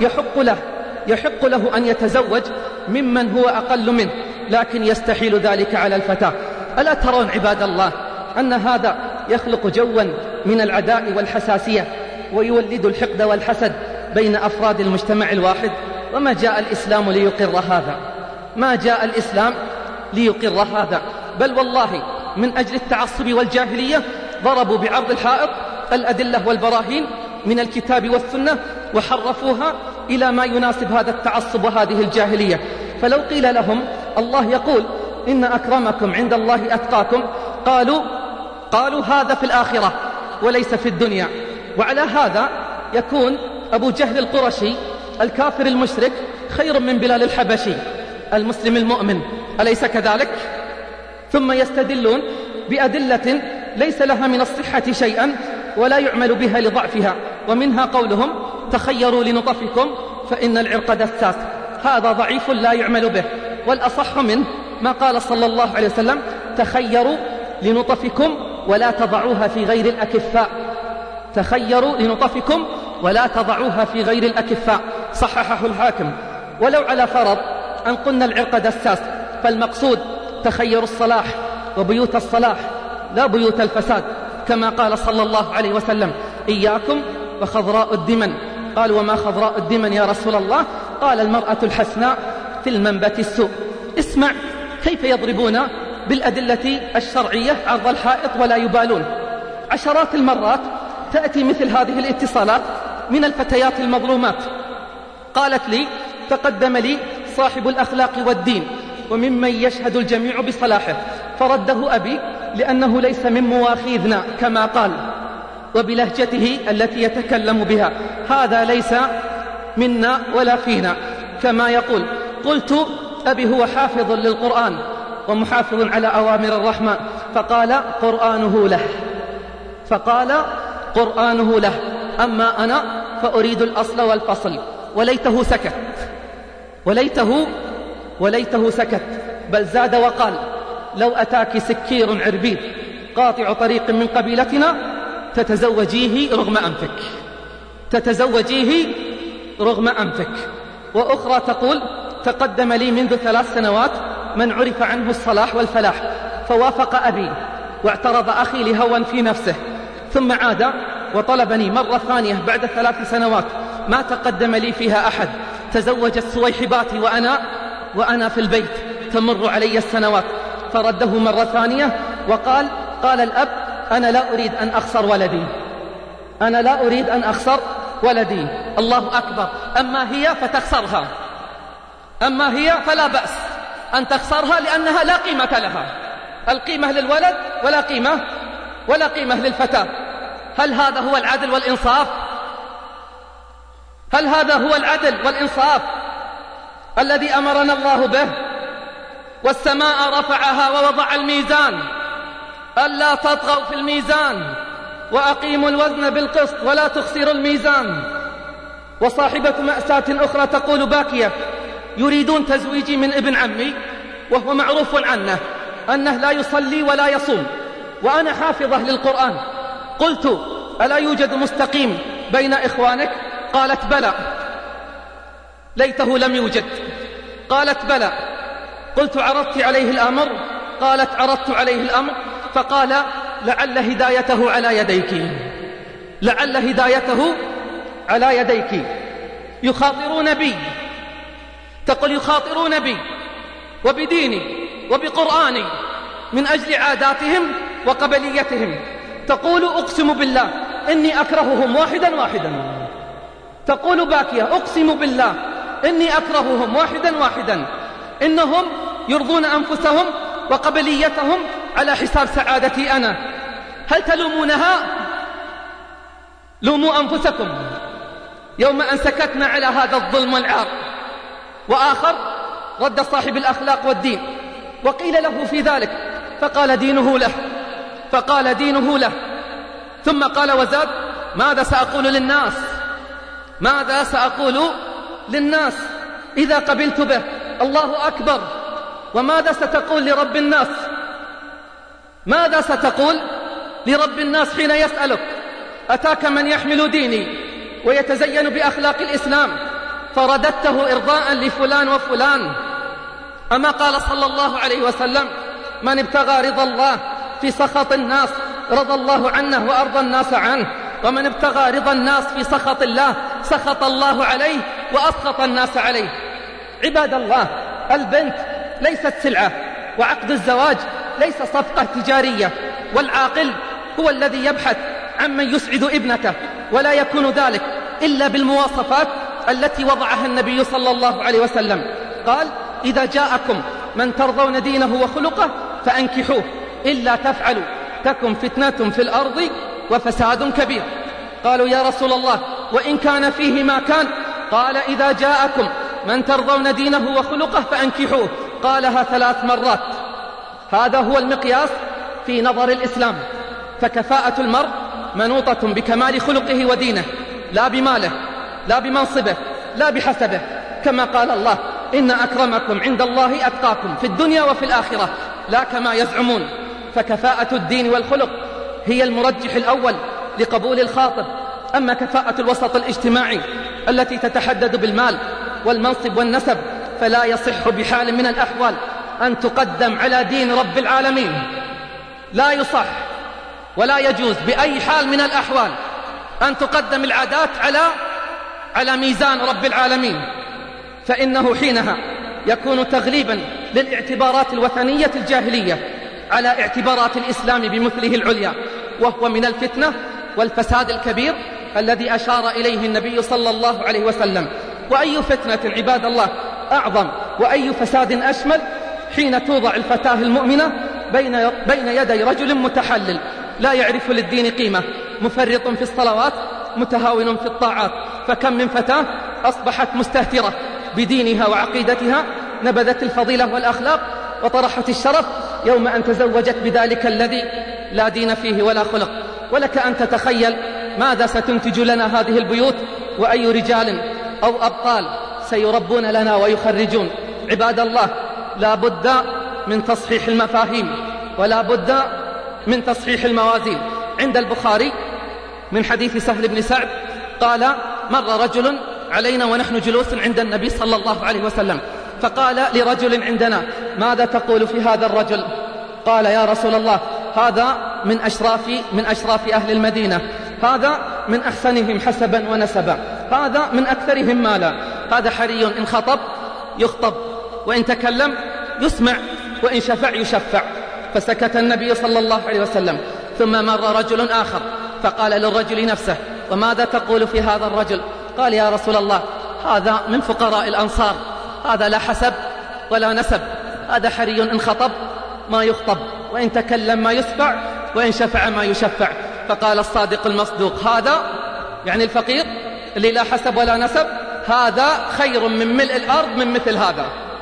يحق له أن يتزوج ممن هو أقل منه، لكن يستحيل ذلك على الفتاة. ألا ترون عباد الله أن هذا يخلق جوا من العداء والحساسية، ويولد الحقد والحسد بين أفراد المجتمع الواحد؟ وما جاء الإسلام ليقر هذا، ما جاء الإسلام ليقر هذا، بل والله من أجل التعصب والجاهلية ضربوا بعرض الحائط الأدلة والبراهين من الكتاب والسنة وحرفوها إلى ما يناسب هذا التعصب وهذه الجاهلية. فلو قيل لهم الله يقول: إن أكرمكم عند الله أتقاكم، قالوا هذا في الآخرة وليس في الدنيا. وعلى هذا يكون أبو جهل القرشي الكافر المشرك خير من بلال الحبشي المسلم المؤمن، أليس كذلك؟ ثم يستدلون بأدلة ليس لها من الصحة شيئا ولا يعمل بها لضعفها، ومنها قولهم: تخيروا لنطفكم فإن العرق دساس. هذا ضعيف لا يعمل به، والأصح منه ما قال صلى الله عليه وسلم: تخيروا لنطفكم ولا تضعوها في غير الأكفاء. تخيروا لنطفكم ولا تضعوها في غير الأكفاء، صححه الحاكم. ولو على فرض أن قلنا العرق دساس، فالمقصود تخير الصلاح وبيوت الصلاح لا بيوت الفساد، كما قال صلى الله عليه وسلم: إياكم وخضراء الدمن. قال: وما خضراء الدمن يا رسول الله؟ قال: المرأة الحسناء في المنبت السوء. اسمع كيف يضربون بالأدلة الشرعية عرض الحائط ولا يبالون. عشرات المرات تأتي مثل هذه الاتصالات من الفتيات المظلومات. قالت لي: تقدم لي صاحب الأخلاق والدين وممن يشهد الجميع بصلاحه، فرده أبي لأنه ليس من مواخيذنا كما قال، وبلهجته التي يتكلم بها: هذا ليس منا ولا فينا كما يقول. قلت: أبي هو حافظ للقرآن ومحافظ على أوامر الرحمن، فقال قرآنه له. أما أنا فأريد الأصل والفصل. وليته سكت، بل زاد وقال: لو أتاك سكير عربيد قاطع طريق من قبيلتنا تتزوجيه رغم أنفك. وأخرى تقول: تقدم لي منذ 3 سنوات من عرف عنه الصلاح والفلاح، فوافق أبي واعترض أخي لهوى في نفسه، ثم عاد وطلبني مرة ثانية بعد 3 سنوات ما تقدم لي فيها أحد. تزوج السويحبات وأنا في البيت تمر علي السنوات. فرده مرة ثانية وقال: الأب: أنا لا أريد أن أخسر ولدي. الله أكبر. أما هي فتخسرها، أما هي فلا بأس أن تخسرها، لأنها لا قيمة لها. القيمة للولد ولا قيمة للفتاة. هل هذا هو العدل والإنصاف؟ هل هذا هو العدل والإنصاف الذي أمرنا الله به؟ والسماء رفعها ووضع الميزان ألا تطغوا في الميزان وأقيموا الوزن بالقسط ولا تخسروا الميزان. وصاحبة مأساة أخرى تقول باكية: يريدون تزويجي من ابن عمي وهو معروف عنه أنه لا يصلي ولا يصوم، وأنا حافظة للقرآن. قلت: ألا يوجد مستقيم بين إخوانك؟ قالت: بلى. ليته لم يوجد. قالت: بلى. قلت: عرضت عليه الأمر؟ قالت: عرضت عليه الأمر، فقال: لعل هدايته على يديك. يخاطرون بي، تقول: يخاطرون بي وبديني وبقرآني من أجل عاداتهم وقبليتهم. تقول: أقسم بالله إني أكرههم واحدا. تقول باكية: أقسم بالله إني أكرههم واحدا. إنهم يرضون أنفسهم وقبليتهم على حساب سعادتي أنا. هل تلومونها؟ لوموا أنفسكم يوم أن سكتنا على هذا الظلم والعار. وآخر رد صاحب الأخلاق والدين وقيل له في ذلك فقال: دينه له. ثم قال وزاد: ماذا سأقول للناس إذا قبلت به؟ الله أكبر. وماذا ستقول لرب الناس؟ ماذا ستقول لرب الناس حين يسألك: أتاك من يحمل ديني ويتزين بأخلاق الإسلام فرددته إرضاء لفلان وفلان؟ أما قال صلى الله عليه وسلم: من ابتغى رضا الله في سخط الناس رضى الله عنه وأرضى الناس عنه، ومن ابتغى رضا الناس في سخط الله سخط الله عليه وأسخط الناس عليه. عباد الله، البنت ليست سلعة، وعقد الزواج ليس صفقة تجارية، والعاقل هو الذي يبحث عمن يسعد ابنته، ولا يكون ذلك إلا بالمواصفات التي وضعها النبي صلى الله عليه وسلم. قال: إذا جاءكم من ترضون دينه وخلقه فأنكحوه، إلا تفعلوا تكن فتنة في الأرض وفساد كبير. قالوا: يا رسول الله، وإن كان فيه ما كان؟ قال: إذا جاءكم من ترضون دينه وخلقه فأنكحوه. قالها 3 مرات. هذا هو المقياس في نظر الإسلام. فكفاءة المرء منوطة بكمال خلقه ودينه، لا بماله، لا بمنصبه، لا بحسبه، كما قال الله: إن أكرمكم عند الله أتقاكم في الدنيا وفي الآخرة، لا كما يزعمون. فكفاءة الدين والخلق هي المرجح الأول لقبول الخاطب. أما كفاءة الوسط الاجتماعي التي تتحدد بالمال والمنصب والنسب فلا يصح بحال من الأحوال أن تقدم على دين رب العالمين. لا يصح ولا يجوز بأي حال من الأحوال أن تقدم العادات على ميزان رب العالمين، فإنه حينها يكون تغليبا للاعتبارات الوثنية الجاهلية على اعتبارات الإسلام بمثله العليا، وهو من الفتنة والفساد الكبير الذي أشار إليه النبي صلى الله عليه وسلم. وأي فتنة عباد الله أعظم وأي فساد أشمل حين توضع الفتاة المؤمنة بين يدي رجل متحلل لا يعرف للدين قيمة، مفرط في الصلوات، متهاون في الطاعات. فكم من فتاة أصبحت مستهترة بدينها وعقيدتها، نبذت الفضيلة والأخلاق وطرحت الشرف يوم أن تزوجت بذلك الذي لا دين فيه ولا خلق. ولك أن تتخيل ماذا ستنتج لنا هذه البيوت، وأي رجال أو أبطال سيربون لنا ويخرجون. عباد الله، لا بد من تصحيح المفاهيم ولا بد من تصحيح الموازين. عند البخاري من حديث سهل بن سعد قال: مر رجل علينا ونحن جلوس عند النبي صلى الله عليه وسلم، فقال لرجل عندنا: ماذا تقول في هذا الرجل؟ قال: يا رسول الله، هذا من أشراف أهل المدينة، هذا من أحسنهم حسبا ونسبا، هذا من أكثرهم مالا، هذا حري إن خطب يخطب، وإن تكلم يسمع، وإن شفع يشفع. فسكت النبي صلى الله عليه وسلم. ثم مر رجل آخر فقال للرجل نفسه: وماذا تقول في هذا الرجل؟ قال: يا رسول الله، هذا من فقراء الأنصار، هذا لا حسب ولا نسب، هذا حري إن خطب ما يخطب، وإن تكلم ما يسمع، وإن شفع ما يشفع. فقال الصادق المصدوق: هذا يعني الفقير اللي لا حسب ولا نسب، هذا خير من ملء الأرض من مثل هذا.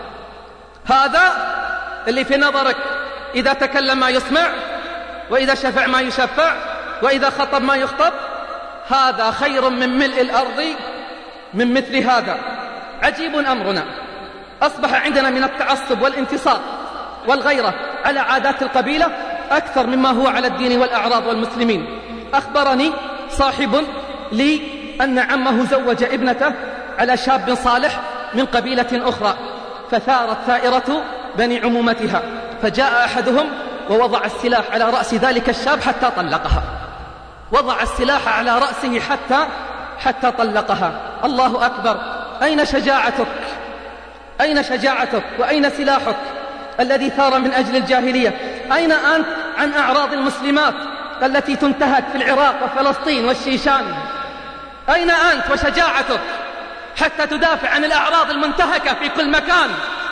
هذا اللي في نظرك إذا تكلم ما يسمع، وإذا شفع ما يشفع، وإذا خطب ما يخطب، هذا خير من ملء الأرض من مثل هذا. عجيب أمرنا، أصبح عندنا من التعصب والانتصار والغيرة على عادات القبيلة أكثر مما هو على الدين والأعراض والمسلمين. أخبرني صاحب لي أن عمه زوج ابنته على شاب صالح من قبيلة أخرى، فثارت ثائرة بني عمومتها، فجاء أحدهم ووضع السلاح على رأس ذلك الشاب حتى طلقها، وضع السلاح على رأسه حتى طلقها. الله أكبر! أين شجاعتك؟ أين شجاعتك؟ وأين سلاحك الذي ثار من أجل الجاهلية؟ أين أنت عن أعراض المسلمات التي تنتهك في العراق وفلسطين والشيشان؟ أين أنت وشجاعتك حتى تدافع عن الأعراض المنتهكة في كل مكان؟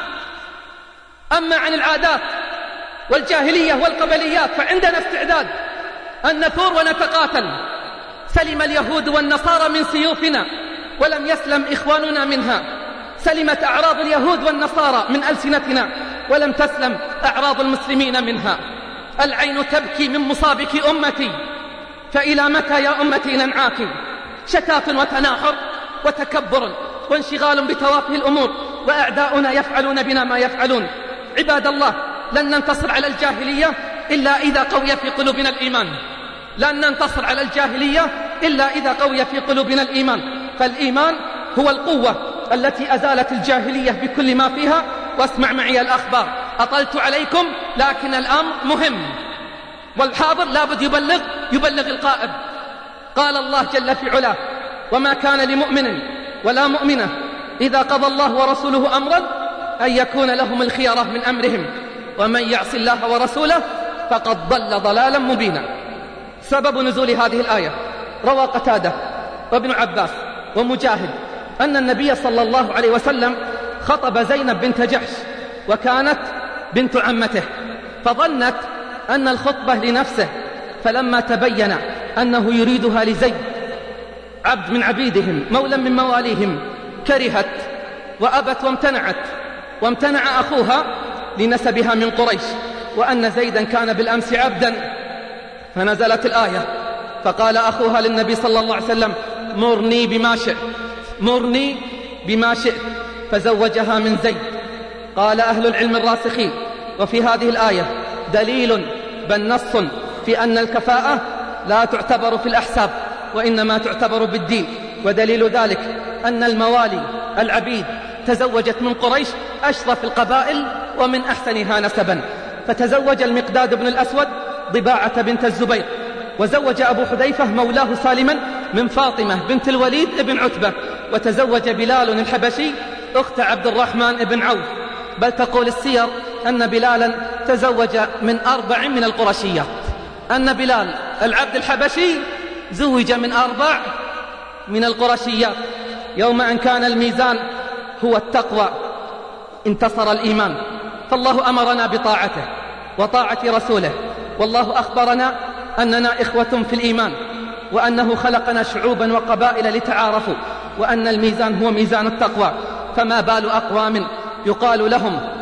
أما عن العادات والجاهلية والقبليات فعندنا استعداد أن نثور ونتقاتل. سلم اليهود والنصارى من سيوفنا ولم يسلم إخواننا منها. سلمت أعراض اليهود والنصارى من ألسنتنا ولم تسلم أعراض المسلمين منها. العين تبكي من مصابك أمتي، فإلى متى يا أمتي ننعاك؟ شتات وتناحر وتكبر وانشغال بتوافه الأمور، وأعداؤنا يفعلون بنا ما يفعلون. عباد الله، لن ننتصر على الجاهلية إلا إذا قوي في قلوبنا الإيمان. لن ننتصر على الجاهلية إلا إذا قوي في قلوبنا الإيمان. فالإيمان هو القوة التي أزالت الجاهلية بكل ما فيها. واسمع معي الأخبار. أطلت عليكم لكن الأمر مهم، والحاضر لابد يبلغ القائد. قال الله جل في علاه: وما كان لمؤمن ولا مؤمنة إذا قضى الله ورسوله أمرا أن يكون لهم الخيرة من أمرهم، ومن يعص الله ورسوله فقد ضل ضلالا مبينا. سبب نزول هذه الآية: روى قتادة وابن عباس ومجاهد أن النبي صلى الله عليه وسلم خطب زينب بنت جحش، وكانت بنت عمته، فظنت أن الخطبة لنفسه، فلما تبين أنه يريدها لزيد عبد من عبيدهم مولى من مواليهم كرهت وأبت وامتنع أخوها لنسبها من قريش، وأن زيدا كان بالأمس عبدا. فنزلت الآية، فقال أخوها للنبي صلى الله عليه وسلم: مرني بما شئت، فزوجها من زيد. قال أهل العلم الراسخين: وفي هذه الآية دليل بل نص في أن الكفاءة لا تعتبر في الأحساب، وإنما تعتبر بالدين. ودليل ذلك أن الموالي العبيد تزوجت من قريش أشرف القبائل ومن أحسنها نسبا. فتزوج المقداد بن الأسود ضباعة بنت الزبير، وزوج أبو حذيفة مولاه سالما من فاطمة بنت الوليد بن عتبة، وتزوج بلال الحبشي أخت عبد الرحمن بن عوف. بل تقول السير أن بلالا تزوج من 4 من القرشيات، أن بلال العبد الحبشي زوج من 4 من القرشيات. يوم أن كان الميزان هو التقوى انتصر الإيمان. فالله أمرنا بطاعته وطاعة رسوله، والله أخبرنا أننا إخوة في الإيمان، وأنه خلقنا شعوبا وقبائل لتعارفوا، وأن الميزان هو ميزان التقوى. فما بال أقوام يقال لهم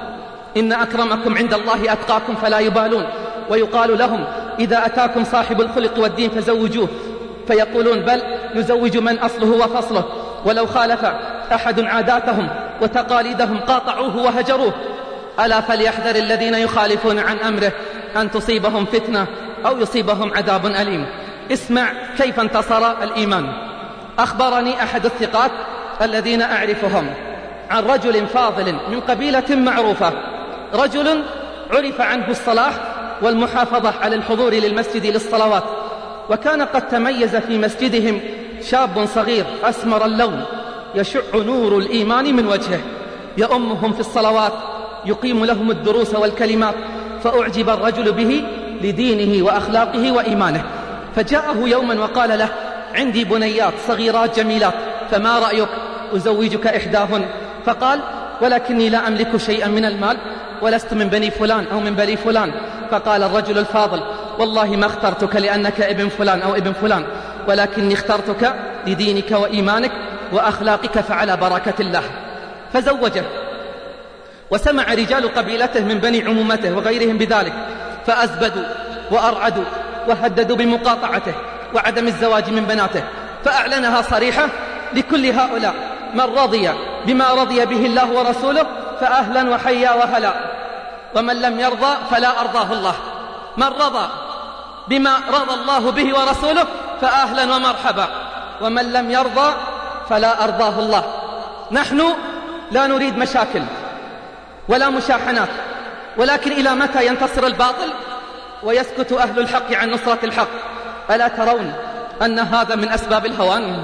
إن أكرمكم عند الله أتقاكم فلا يبالون. ويقال لهم إذا أتاكم صاحب الخلق والدين فزوجوه، فيقولون بل نزوج من أصله وفصله، ولو خالف أحد عاداتهم وتقاليدهم قاطعوه وهجروه. ألا فليحذر الذين يخالفون عن أمره أن تصيبهم فتنة أو يصيبهم عذاب أليم. اسمع كيف انتصر الإيمان. أخبرني أحد الثقات الذين أعرفهم عن رجل فاضل من قبيلة معروفة، رجل عرف عنه الصلاح والمحافظة على الحضور للمسجد للصلوات، وكان قد تميز في مسجدهم شاب صغير أسمر اللون يشع نور الإيمان من وجهه، يؤمهم في الصلوات، يقيم لهم الدروس والكلمات، فأعجب الرجل به لدينه وأخلاقه وإيمانه. فجاءه يوما وقال له عندي بنيات صغيرات جميلات، فما رأيك أزوجك إحداهن؟ فقال ولكني لا أملك شيئا من المال ولست من بني فلان أو من بني فلان. فقال الرجل الفاضل والله ما اخترتك لأنك ابن فلان أو ابن فلان، ولكني اخترتك لدينك وإيمانك وأخلاقك، فعلى بركة الله. فزوجه، وسمع رجال قبيلته من بني عمومته وغيرهم بذلك، فأزبدوا وأرعدوا وهددوا بمقاطعته وعدم الزواج من بناته، فأعلنها صريحة لكل هؤلاء: من رضي بما رضي به الله ورسوله فأهلا وحيا وهلا، ومن لم يرضى فلا أرضاه الله. من رضى بما رضى الله به ورسوله فأهلا ومرحبا، ومن لم يرضى فلا أرضاه الله. نحن لا نريد مشاكل ولا مشاحنات، ولكن إلى متى ينتصر الباطل ويسكت أهل الحق عن نصرة الحق؟ ألا ترون أن هذا من أسباب الهوان؟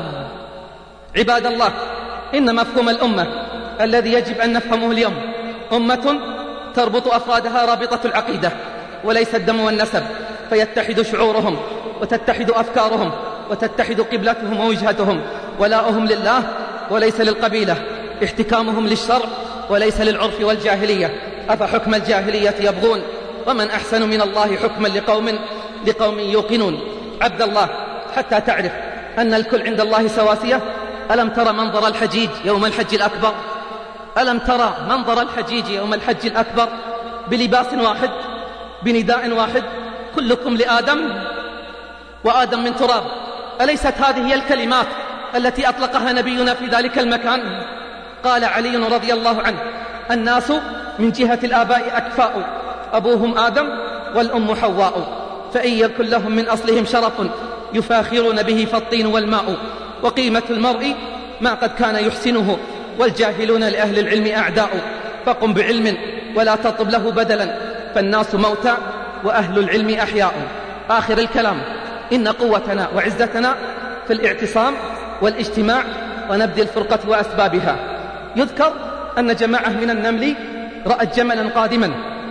عباد الله، إن مفهوم الأمة الذي يجب أن نفهمه اليوم أمة تربط أفرادها رابطة العقيدة وليس الدم والنسب، فيتحد شعورهم وتتحد أفكارهم وتتحد قبلتهم ووجهتهم، ولاؤهم لله وليس للقبيلة، احتكامهم للشرع وليس للعرف والجاهلية. أفحكم الجاهلية يبغون ومن أحسن من الله حكما لقوم يوقنون. عبد الله، حتى تعرف أن الكل عند الله سواسية، ألم ترى منظر الحجيج يوم الحج الأكبر؟ ألم ترى منظر الحجيج يوم الحج الأكبر بلباس واحد بنداء واحد: كلكم لآدم وآدم من تراب؟ أليست هذه هي الكلمات التي أطلقها نبينا في ذلك المكان؟ قال علي رضي الله عنه: الناس من جهة الآباء أكفاء، أبوهم آدم والأم حواء، فإن يكن لهم من أصلهم شرف يفاخرون به فالطين والماء، وقيمة المرء ما قد كان يحسنه، والجاهلون لأهل العلم أعداء، فقم بعلم ولا تطلب له بدلا، فالناس موتى وأهل العلم أحياء. آخر الكلام: إن قوتنا وعزتنا في الاعتصام والاجتماع ونبذ الفرقة وأسبابها. يذكر أن جماعة من النمل رأت جملا قادما،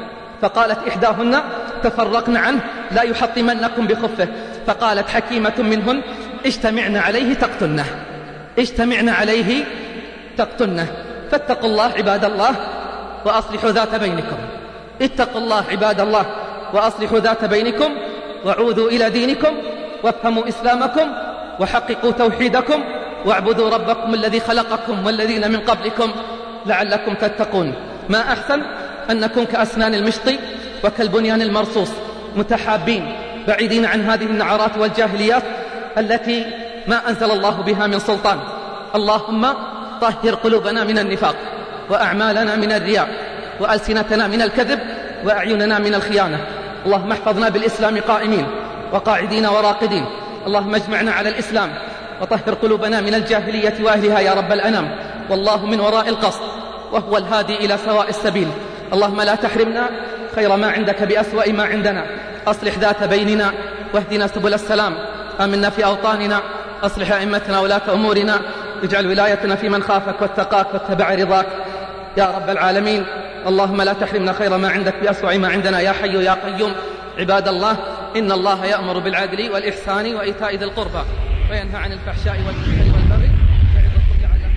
فقالت إحداهن: تفرقن عنه لا يحطمنكم بخفه. فقالت حكيمة منهن: اجتمعن عليه تقتلنه، اجتمعن عليه تقتلنه. فاتقوا الله عباد الله وأصلحوا ذات بينكم. اتقوا الله عباد الله وأصلحوا ذات بينكم، وعودوا إلى دينكم، وافهموا إسلامكم، وحققوا توحيدكم، واعبدوا ربكم الذي خلقكم والذين من قبلكم لعلكم تتقون. ما أحسن أن نكون كأسنان المشط وكالبنيان المرصوص، متحابين بعيدين عن هذه النعرات والجاهليات التي ما أنزل الله بها من سلطان. اللهم طهر قلوبنا من النفاق، وأعمالنا من الرياء، وألسنتنا من الكذب، وأعيننا من الخيانة. اللهم احفظنا بالإسلام قائمين وقاعدين وراقدين. اللهم اجمعنا على الإسلام، وطهر قلوبنا من الجاهلية وأهلها يا رب الأنام. والله من وراء القصد، وهو الهادي إلى سواء السبيل. اللهم لا تحرمنا خير ما عندك بأسوأ ما عندنا. أصلح ذات بيننا واهدنا سبل السلام. آمنا في أوطاننا، أصلح أئمتنا ولاة أمورنا، اجعل ولايتنا في من خافك واتقاك واتبع رضاك يا رب العالمين. اللهم لا تحرمنا خير ما عندك بأسوأ ما عندنا يا حي يا قيوم. عباد الله، إن الله يأمر بالعدل والإحسان وإيتاء ذي القربى، وينهى عن الفحشاء والمنكر والبغي يعظكم لعلكم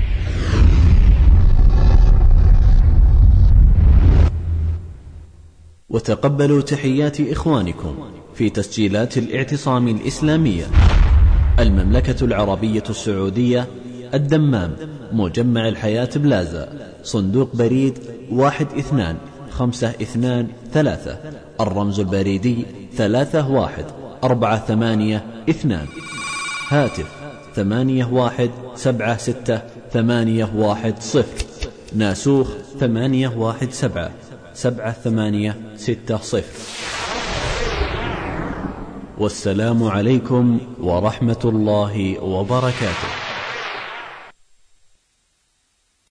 وتقبلوا تحيات إخوانكم في تسجيلات الاعتصام الإسلامية. المملكة العربية السعودية، الدمام، مجمع الحياة بلازا، صندوق بريد 12 5223. الرمز البريدي 314882. هاتف 81768110. ناسوخ 8177860. والسلام عليكم ورحمة الله وبركاته.